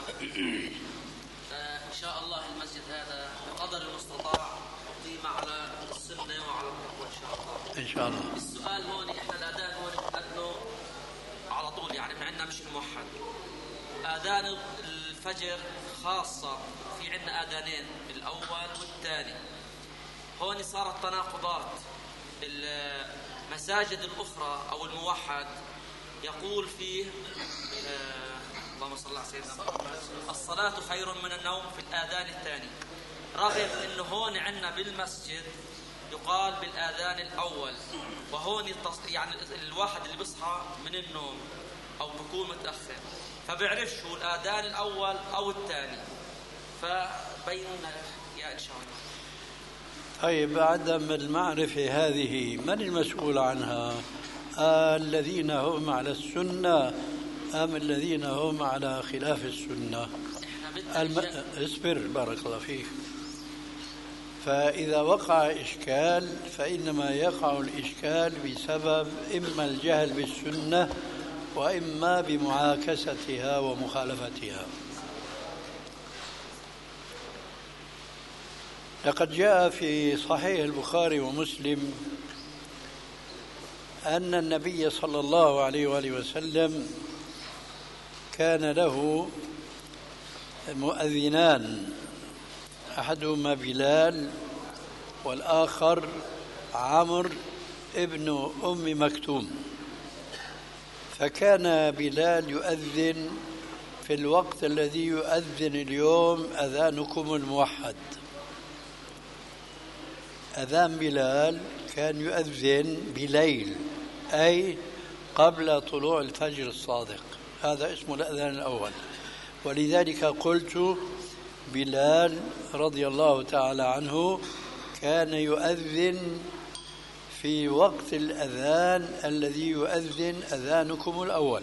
إن شاء الله المسجد هذا بقدر المستطاع قيمة على السنة وعلى التقوى إن شاء الله. إن شاء الله. السؤال هون إحنا الأذان هون بنأذنه على طول، يعني مع إننا مش موحد. آذان الفجر خاصة، في عندنا آذانين، الأول والثاني. هون صارت تناقضات. المساجد الأخرى أو الموحد يقول فيه اللهم صل على سيدنا محمد الصلاة خير من النوم في الآذان الثاني، رغم أنه هون عندنا بالمسجد يقال بالآذان الأول. وهون يعني الواحد اللي بيصحى من النوم أو بيكون متأخر فبيعرفش هو الآذان الأول أو الثاني، فبيننا يا إن شاء الله. طيب، عدم المعرفة هذه من المسؤول عنها؟ الذين هم على السنة أم الذين هم على خلاف السنة؟ اصبر بارك الله فيك. فإذا وقع إشكال فإنما يقع الإشكال بسبب إما الجهل بالسنة وإما بمعاكستها ومخالفتها. لقد جاء في صحيح البخاري ومسلم أن النبي صلى الله عليه وآله وسلم كان له مؤذنان، أحدهما بلال والآخر عمرو ابن أم مكتوم. فكان بلال يؤذن في الوقت الذي يؤذن اليوم أذانكم الموحد. أذان بلال كان يؤذن بليل، أي قبل طلوع الفجر الصادق، هذا اسمه الأذان الأول. ولذلك قلت بلال رضي الله تعالى عنه كان يؤذن في وقت الأذان الذي يؤذن أذانكم الأول.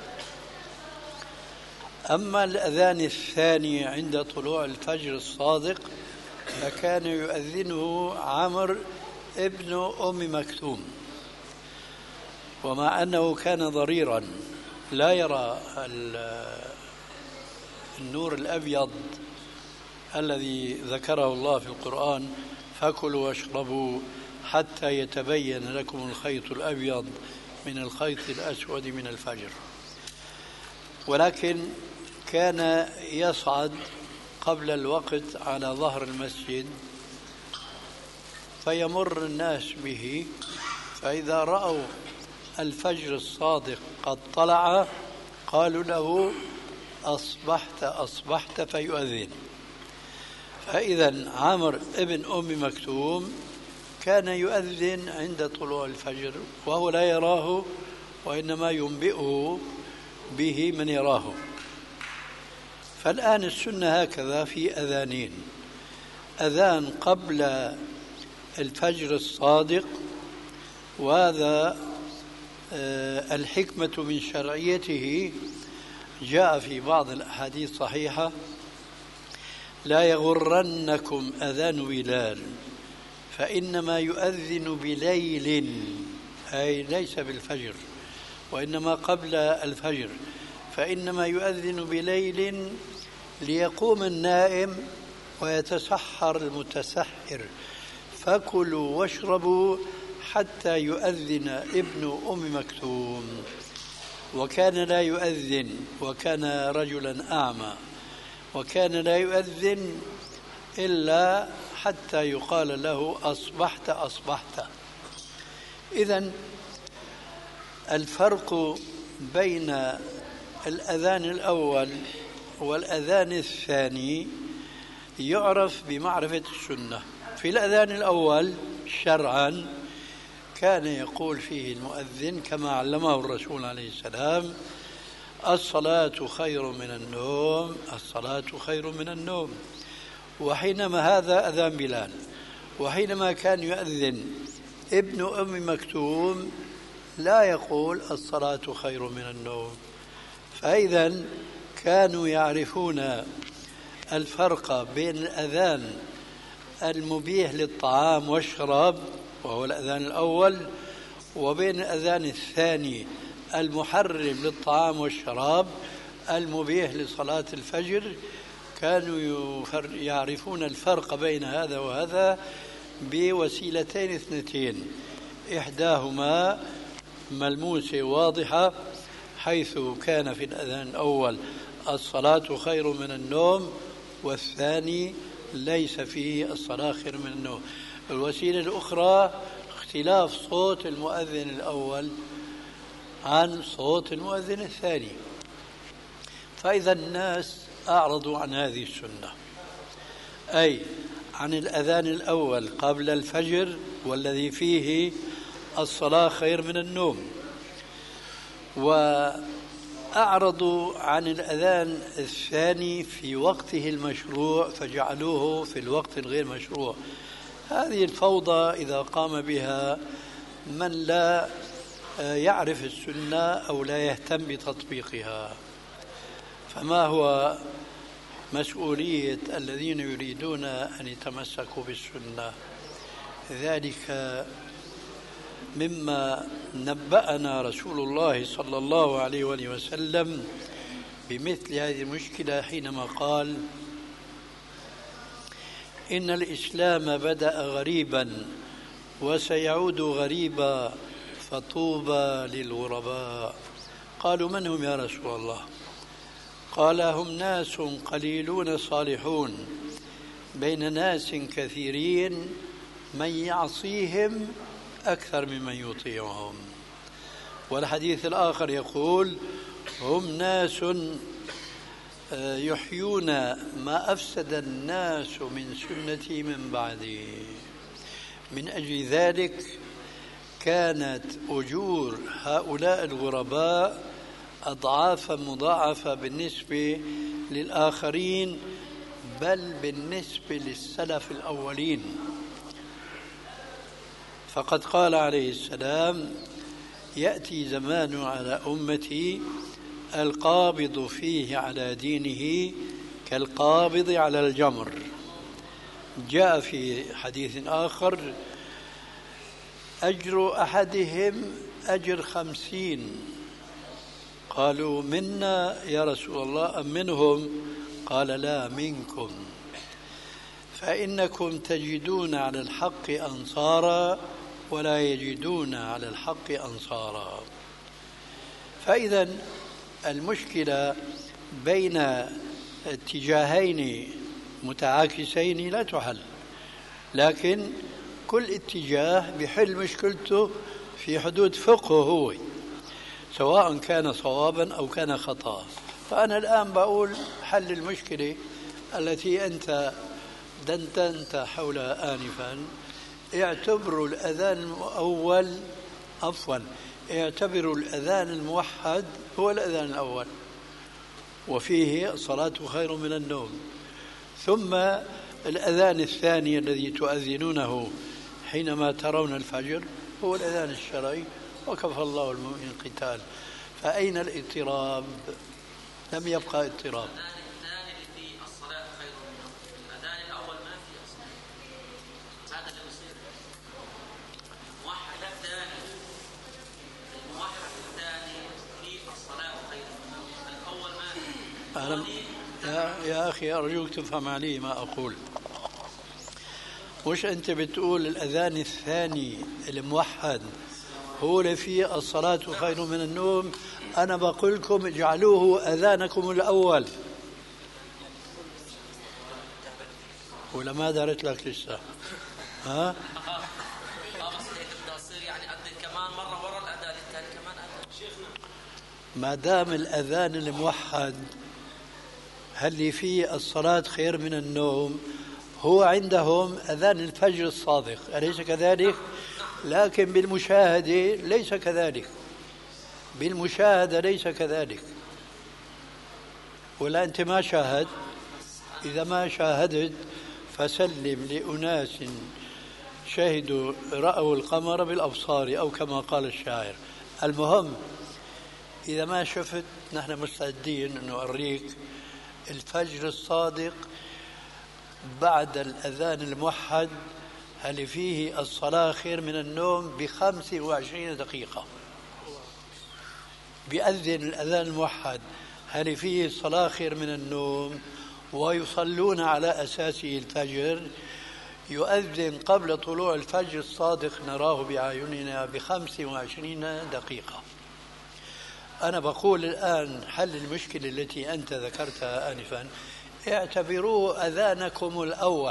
أما الأذان الثاني عند طلوع الفجر الصادق فكان يؤذنه عمرو ابن أم مكتوم. ومع أنه كان ضريرا لا يرى النور الأبيض الذي ذكره الله في القرآن: فكلوا واشربوا حتى يتبين لكم الخيط الأبيض من الخيط الأسود من الفجر. ولكن كان يصعد قبل الوقت على ظهر المسجد فيمر الناس به، فإذا رأوا الفجر الصادق قد طلع قالوا له: أصبحت أصبحت، فيؤذن. فإذا عمرو ابن أم مكتوم كان يؤذن عند طلوع الفجر وهو لا يراه، وإنما ينبئه به من يراه. فالآن السنة هكذا في أذانين: أذان قبل الفجر الصادق، وهذا الحكمة من شرعيته جاء في بعض الأحاديث الصحيحة: لا يغرنكم أذان بلال فإنما يؤذن بليل، أي ليس بالفجر وإنما قبل الفجر، فإنما يؤذن بليل ليقوم النائم ويتسحر المتسحر، فكلوا واشربوا حتى يؤذن ابن أم مكتوم. وكان لا يؤذن، وكان رجلا أعمى، وكان لا يؤذن إلا حتى يقال له: أصبحت أصبحت. إذن الفرق بين الأذان الأول والأذان الثاني يعرف بمعرفة السنة. في الأذان الأول شرعا كان يقول فيه المؤذن كما علمه الرسول عليه السلام: الصلاة خير من النوم، الصلاة خير من النوم. وحينما هذا أذان بلال، وحينما كان يؤذن ابن أم مكتوم لا يقول الصلاة خير من النوم. فإذا كانوا يعرفون الفرق بين الأذان المبيح للطعام والشراب وهو الأذان الأول، وبين الأذان الثاني المحرم للطعام والشراب المبيح لصلاة الفجر. كانوا يعرفون الفرق بين هذا وهذا بوسيلتين اثنتين، إحداهما ملموسة واضحة، حيث كان في الأذان الأول الصلاة خير من النوم، والثاني ليس فيه الصلاة خير من النوم. الوسيلة الأخرى اختلاف صوت المؤذن الأول عن صوت المؤذن الثاني. فإذا الناس أعرضوا عن هذه السنة، أي عن الأذان الأول قبل الفجر والذي فيه الصلاة خير من النوم، وأعرضوا عن الأذان الثاني في وقته المشروع فجعلوه في الوقت الغير مشروع. هذه الفوضى إذا قام بها من لا يعرف السنة أو لا يهتم بتطبيقها، فما هو مسؤولية الذين يريدون أن يتمسكوا بالسنة؟ ذلك مما نبأنا رسول الله صلى الله عليه وسلم بمثل هذه المشكلة حينما قال: إن الإسلام بدأ غريبا وسيعود غريبا فطوبى للغرباء. قالوا: من هم يا رسول الله؟ قال: هم ناس قليلون صالحون بين ناس كثيرين من يعصيهم أكثر ممن يطيعهم. والحديث الآخر يقول: هم ناس يحيون ما أفسد الناس من سنتي من بعدي. من أجل ذلك كانت أجور هؤلاء الغرباء أضعافا مضاعفة بالنسبة للآخرين، بل بالنسبة للسلف الأولين. فقد قال عليه السلام: يأتي زمان على أمتي القابض فيه على دينه كالقابض على الجمر. جاء في حديث آخر: أجر أحدهم أجر 50. قالوا: منا يا رسول الله أم منهم؟ قال: لا، منكم، فإنكم تجدون على الحق أنصارا ولا يجدون على الحق أنصارا. فإذا المشكلة بين اتجاهين متعاكسين لا تحل، لكن كل اتجاه بحل مشكلته في حدود فقهه هو، سواء كان صوابا أو كان خطأ. فأنا الآن بقول حل المشكلة التي أنت دندنت حولها آنفا. اعتبروا الأذان الأول اعتبروا الأذان الموحد هو الأذان الأول، وفيه الصلاة خير من النوم. ثم الأذان الثاني الذي تؤذنونه حينما ترون الفجر هو الأذان الشرعي، وكفى الله المؤمن القتال. فأين الاضطراب؟ لم يبقى اضطراب. يا أخي أرجوك تفهم علي ما أقول. مش أنت بتقول الأذان الثاني الموحد هو اللي فيه الصلاة خير من النوم؟ أنا بقول لكم اجعلوه أذانكم الأول. ولا ما دارت لك لسه؟ ها؟ ما دام الأذان الموحد هل فيه الصلاة خير من النوم هو عندهم أذان الفجر الصادق، أليس كذلك؟ لكن بالمشاهدة ليس كذلك، بالمشاهدة ليس كذلك. ولا أنت ما شاهد؟ إذا ما شاهدت فسلم لأناس شهدوا رأوا القمر بالأبصار، أو كما قال الشاعر. المهم إذا ما شفت نحن مستعدين أن نوريك الفجر الصادق بعد الأذان الموحد هل فيه الصلاة خير من النوم ب25 دقيقة. بيأذن الأذان الموحد هل فيه الصلاة خير من النوم، ويصلون على أساسه الفجر. يؤذن قبل طلوع الفجر الصادق نراه بأعيننا ب25 دقيقة. أنا بقول الآن حل المشكلة التي أنت ذكرتها آنفا، اعتبروه أذانكم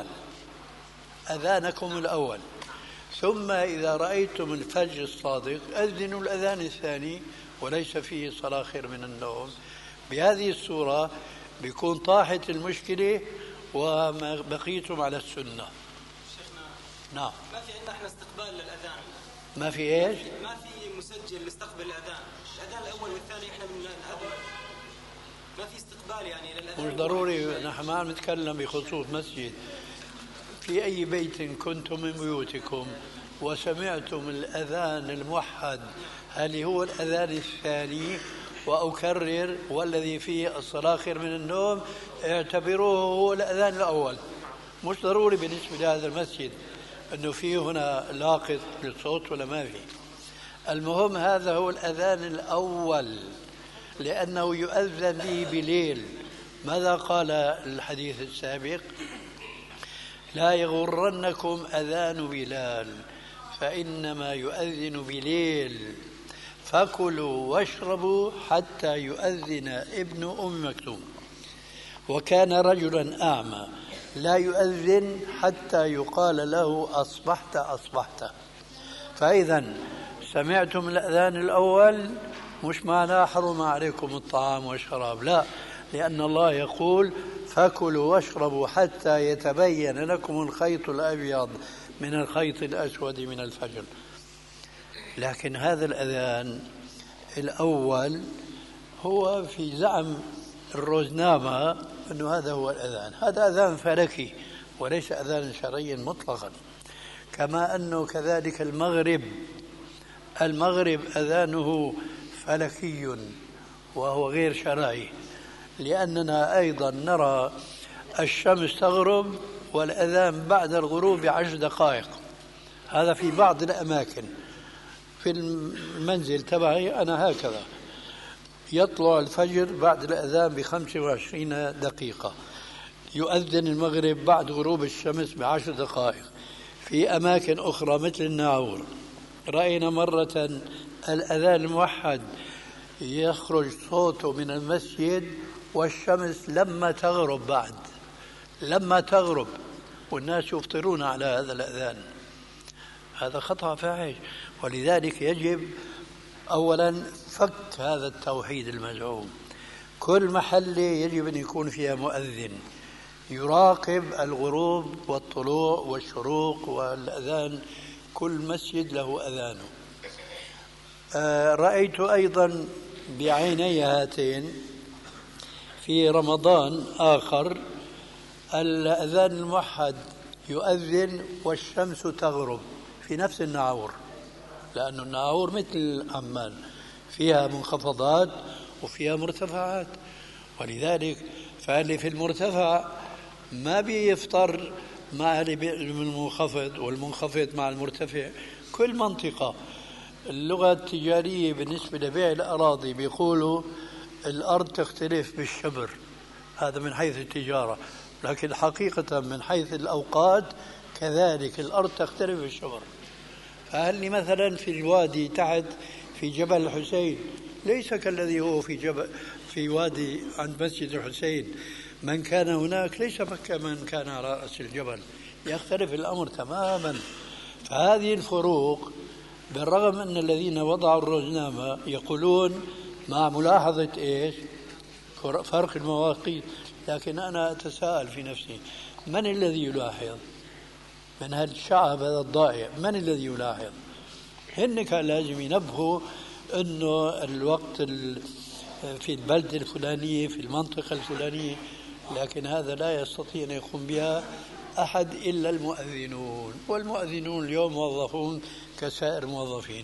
الأول، ثم إذا رأيتم الفجر الصادق أذنوا الأذان الثاني وليس فيه صلاة خير من النوم. بهذه الصورة بيكون طاحت المشكلة وبقيتم على السنة. نعم. ما في عندنا احنا استقبال للأذان. ما في ايش؟ ما في مسجل نستقبل الأذان الأول والثاني احنا من هذا ما في استقبال يعني للأذان. مش ضروري، نحن ما عم نتكلم بخصوص مسجد. في أي بيت كنتم من بيوتكم وسمعتم الأذان الموحد هل هو الأذان الثاني، وأكرر والذي فيه الصلاة خير من النوم، اعتبروه هو الأذان الأول. مش ضروري بالنسبة لهذا المسجد أنه فيه هنا لاقط للصوت ولا ما فيه. المهم هذا هو الأذان الأول لأنه يؤذن به بليل. ماذا قال الحديث السابق؟ لا يغرنكم أذان بلال فإنما يؤذن بليل فكلوا واشربوا حتى يؤذن ابن أم مكتوم. وكان رجلا أعمى لا يؤذن حتى يقال له أصبحت أصبحت. فإذا سمعتم الأذان الأول مش معناه حرم عليكم الطعام والشراب، لا، لأن الله يقول فكلوا واشربوا حتى يتبين لكم الخيط الأبيض من الخيط الأسود من الفجر. لكن هذا الأذان الأول هو في زعم الروزنامة أنه هذا هو الأذان، هذا أذان فلكي وليس أذان شرعيا مطلقا. كما أنه كذلك المغرب أذانه فلكي وهو غير شرعي، لأننا أيضا نرى الشمس تغرب والأذان بعد الغروب ب10 دقائق. هذا في بعض الأماكن. في المنزل تبعي أنا هكذا، يطلع الفجر بعد الأذان ب25 دقيقة، يؤذن المغرب بعد غروب الشمس ب10 دقائق. في أماكن أخرى مثل الناعور رأينا مرة الأذان الموحد يخرج صوته من المسجد والشمس لما تغرب والناس يفطرون على هذا الأذان. هذا خطأ فاحش، ولذلك يجب أولا فك هذا التوحيد المزعوم. كل محلة يجب أن يكون فيها مؤذن يراقب الغروب والطلوع والشروق والأذان، كل مسجد له أذانه. رأيت أيضا بعيني هاتين في رمضان آخر الأذان الموحد يؤذن والشمس تغرب في نفس الناعور، لأن الناعور مثل عمان فيها منخفضات وفيها مرتفعات، ولذلك فاللي في المرتفع ما بيفطر مع المنخفض والمنخفض مع المرتفع. كل منطقة اللغة التجارية بالنسبة لبيع الأراضي بيقولوا الأرض تختلف بالشبر، هذا من حيث التجارة، لكن حقيقة من حيث الأوقات كذلك الأرض تختلف بالشبر. فهل مثلا في الوادي تحت في جبل الحسين ليس كالذي هو في وادي عند مسجد الحسين. من كان هناك ليس كمن كان على رأس الجبل، يختلف الأمر تماما. فهذه الفروق بالرغم أن الذين وضعوا الروزنامة يقولون مع ملاحظة إيش؟ فرق المواقيت، لكن أنا أتساءل في نفسي من الذي يلاحظ؟ من هالشعب هذا الضائع من الذي يلاحظ؟ هن كان لازم ينبهوا أنه الوقت في البلد الفلانية في المنطقة الفلانية، لكن هذا لا يستطيع أن يقوم بها أحد إلا المؤذنون، والمؤذنون اليوم موظفون كسائر الموظفين.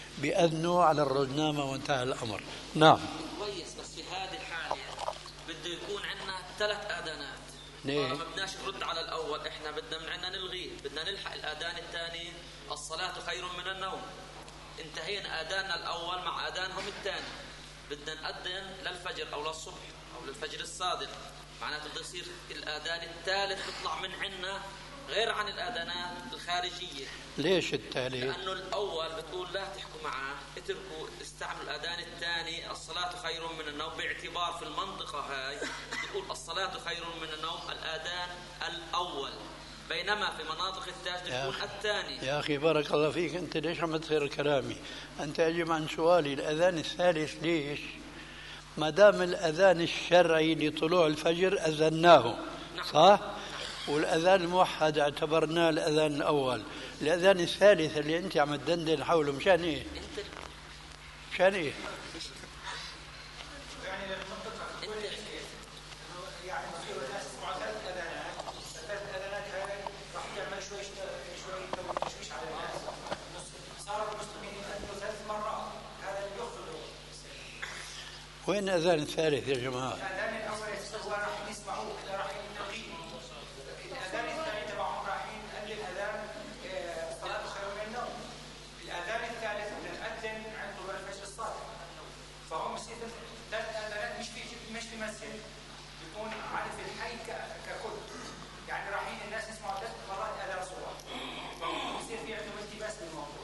بأذنوا على الرزنامة وانتهى الأمر. نعم. كويس، بس في هذه الحالة بده يكون عندنا 3 آذانات. ليه؟ ما بدناش نرد على الأول، إحنا بدنا من عندنا نلغيه، بدنا نلحق الآذان الثاني. الصلاة خير من النوم. انتهينا آذاننا الأول مع آذانهم الثاني، بدنا نأذن للفجر أو للصبح أو للفجر الصادق، معناته بده يصير الآذان الثالث بيطلع من عنا غير عن الآذانات الخارجية. ليش الثالث؟ لأنه الأول بتقول لا تحكوا معاه، اتركوا استعملوا الآذان الثاني الصلاة خير من النوم، باعتبار في المنطقة هاي بتقول الصلاة خير من النوم الآذان الأول، بينما في مناطق التاج تكون الثاني. يا أخي بارك الله فيك، أنت ليش عم تصير كلامي؟ أنت أجب عن سؤالي، الأذان الثالث ليش؟ ما دام الأذان الشرعي لطلوع الفجر أذناه، صح؟ والأذان الموحد اعتبرناه الأذان الأول. الأذان الثالث اللي أنت عم تدندن حوله مشان إيه؟ مشان إيه؟ وين الأذان الثالث يا جماعة؟ الأذان الأول هو راح يسمعوه، راح يلغيه. الأذان الثاني تبعهم راح ينقل الأذان الصلاة خير من النوم. الأذان الثالث بدنا نأذن عند طلوع الفجر الصادق. فهم بصير 3 أذانات مش في مسجد، بيكون عارف الحي ككل. يعني رايحين الناس يسمعوا 3 مرات أذان صبح. فهم بصير في عندهم التباس بالموضوع.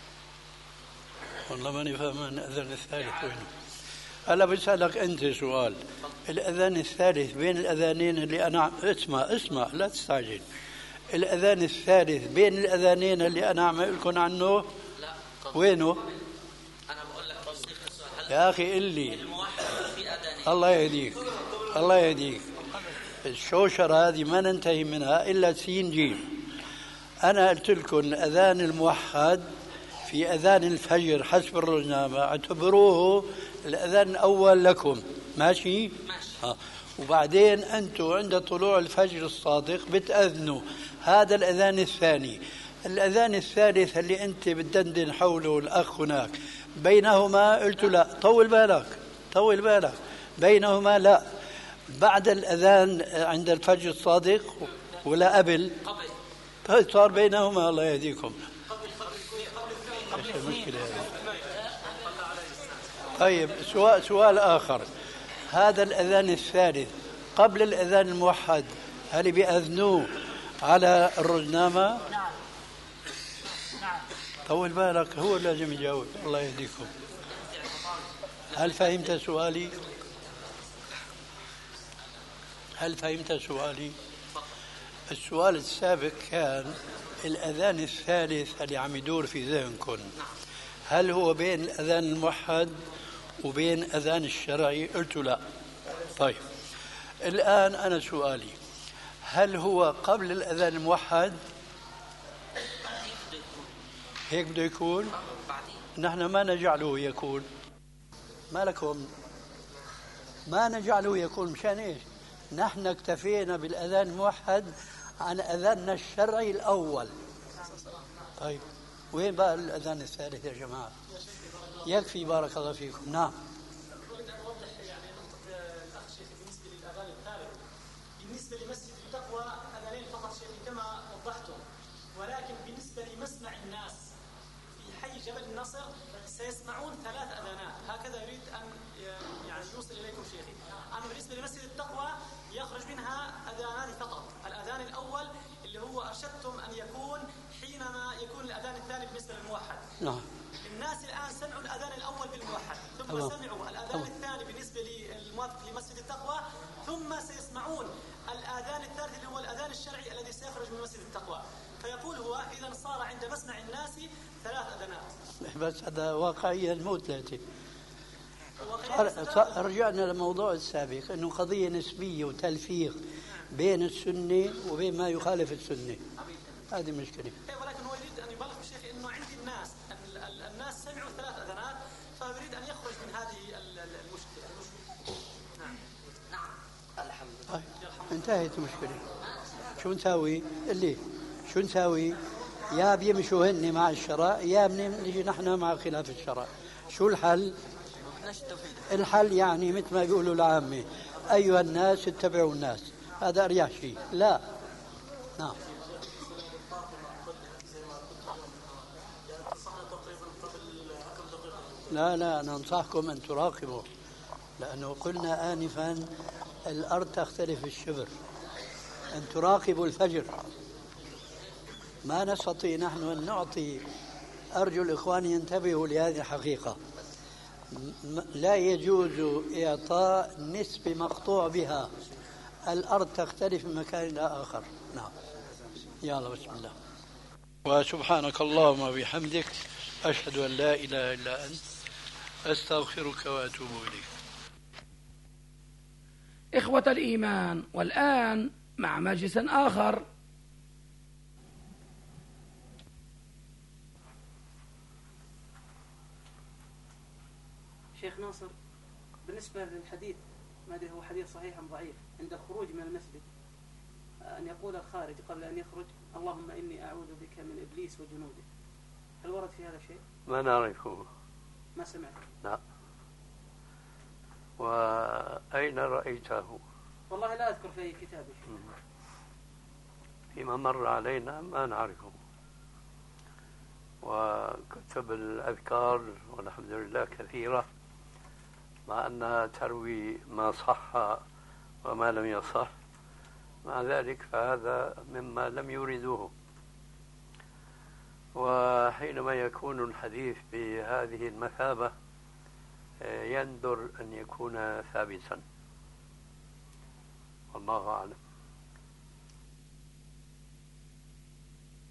والله ماني فاهم الأذان الثالث وينه. هلا بسألك أنت سؤال، الأذان الثالث بين الأذانين اللي أنا اسمع لا تستعجل، الأذان الثالث بين الأذانين اللي أنا عم لكم عنه لا وينه؟ أنا بقول لك توصيف السؤال. يا أخي اللي الموحد في أذانين. الله يهديك الله يهديك، الشوشرة هذه ما ننتهي منها إلا سين جيم. أنا قلت لكم الأذان الموحد في أذان الفجر حسب الرزنامة اعتبروه الأذان الأول لكم، ماشي؟ وبعدين أنتم عند طلوع الفجر الصادق بتأذنوا هذا الأذان الثاني. الأذان الثالث اللي أنت بتدندن حوله الأخ هناك بينهما، قلت لا، طول بالك بينهما لا، بعد الأذان عند الفجر الصادق ولا قبل؟ صار بينهما. الله يهديكم. المشكلة طيب سؤال آخر، هذا الأذان الثالث قبل الأذان الموحد هل بيأذنوه على الرزنامة؟ نعم. طول بالك، هو لازم يجاوب. الله يهديكم. هل فهمت سؤالي؟ السؤال السابق كان الأذان الثالث اللي عم يدور في ذهنكم هل هو بين الأذان الموحد وبين أذان الشرعي؟ قلت لا. طيب الآن أنا سؤالي، هل هو قبل الأذان الموحد؟ هيك بده يكون؟ نحن ما نجعله يكون. ما لكم ما نجعله يكون مشان إيش؟ نحن اكتفينا بالأذان الموحد عن أذاننا الشرعي الأول. طيب وين بقى الأذان الثالث يا جماعة؟ يكفي بارك الله فيكم. نعم. أريد أن أوضح يعني نقطة الأخ شيخ بالنسبة للأذان الثالث. بالنسبة لمسجد التقوى أذانين فقط شيخ كما وضحتم، ولكن بالنسبة لمسمع الناس في حي جبل النصر سيسمعون 3 أذانات. هكذا يريد أن يعني يوصل إليكم شيخي. أما بالنسبة لمسجد التقوى يخرج منها أذانان فقط. الأذان الأول اللي هو أرشدتم أن يكون حينما يكون الأذان الثاني بالنسبة للموحد. نعم. الناس الآن سمعوا الأذان الأول بالموحد، ثم سمعوا الأذان الثاني بالنسبة للموافق لمسجد التقوى، ثم سيسمعون الأذان الثالث اللي هو الأذان الشرعي الذي سيخرج من مسجد التقوى. فيقول هو إذا صار عند مسمع الناس 3 أذانات. بس هذا واقعيا مو 3. رجعنا للموضوع السابق انه قضيه نسبيه وتلفيق بين السنه وبين ما يخالف السنه. هذه مشكله. ولكن هو يريد ان يبالغ الشيخ انه عند الناس سمعوا 3 أذانات، فيريد ان يخرج من هذه المشكله. نعم الحمد لله. طيب انتهت المشكله. شو نساوي؟ يا بيمشوا هن مع الشرع يا بنجي نحن مع خلاف الشرع. شو الحل؟ الحل يعني مثل ما بيقولوا العامة أيها الناس اتبعوا الناس، هذا أريح شيء. لا نعم لا لا، أنا أنصحكم أن تراقبوا، لأنه قلنا آنفا الأرض تختلف الشبر، أن تراقبوا الفجر. ما نستطيع نحن أن نعطي، أرجو الإخوان ينتبهوا لهذه الحقيقة، لا يجوز إعطاء نسبة مقطوع بها، الأرض تختلف من مكان إلى آخر. نعم يلا بسم الله. وسبحانك اللهم وبحمدك أشهد أن لا إله إلا أنت أستغفرك وأتوب إليك. إخوة الإيمان، والآن مع مجلس آخر. شيخ ناصر، بالنسبة للحديث، ما أدري هو حديث صحيح أم ضعيف، عند الخروج من المسجد أن يقول الخارج قبل أن يخرج اللهم إني أعوذ بك من إبليس وجنوده، هل ورد في هذا شيء؟ ما نعرفه. ما سمعت؟ لا. وأين رأيته؟ والله لا أذكر في أي كتاب. فيما مر علينا ما نعرفه. وكتب الأذكار والحمد لله كثيرة، مع أنها تروي ما صح وما لم يصح، مع ذلك فهذا مما لم يردوه. وحينما يكون الحديث بهذه المثابة يندر أن يكون ثابتا، والله أعلم.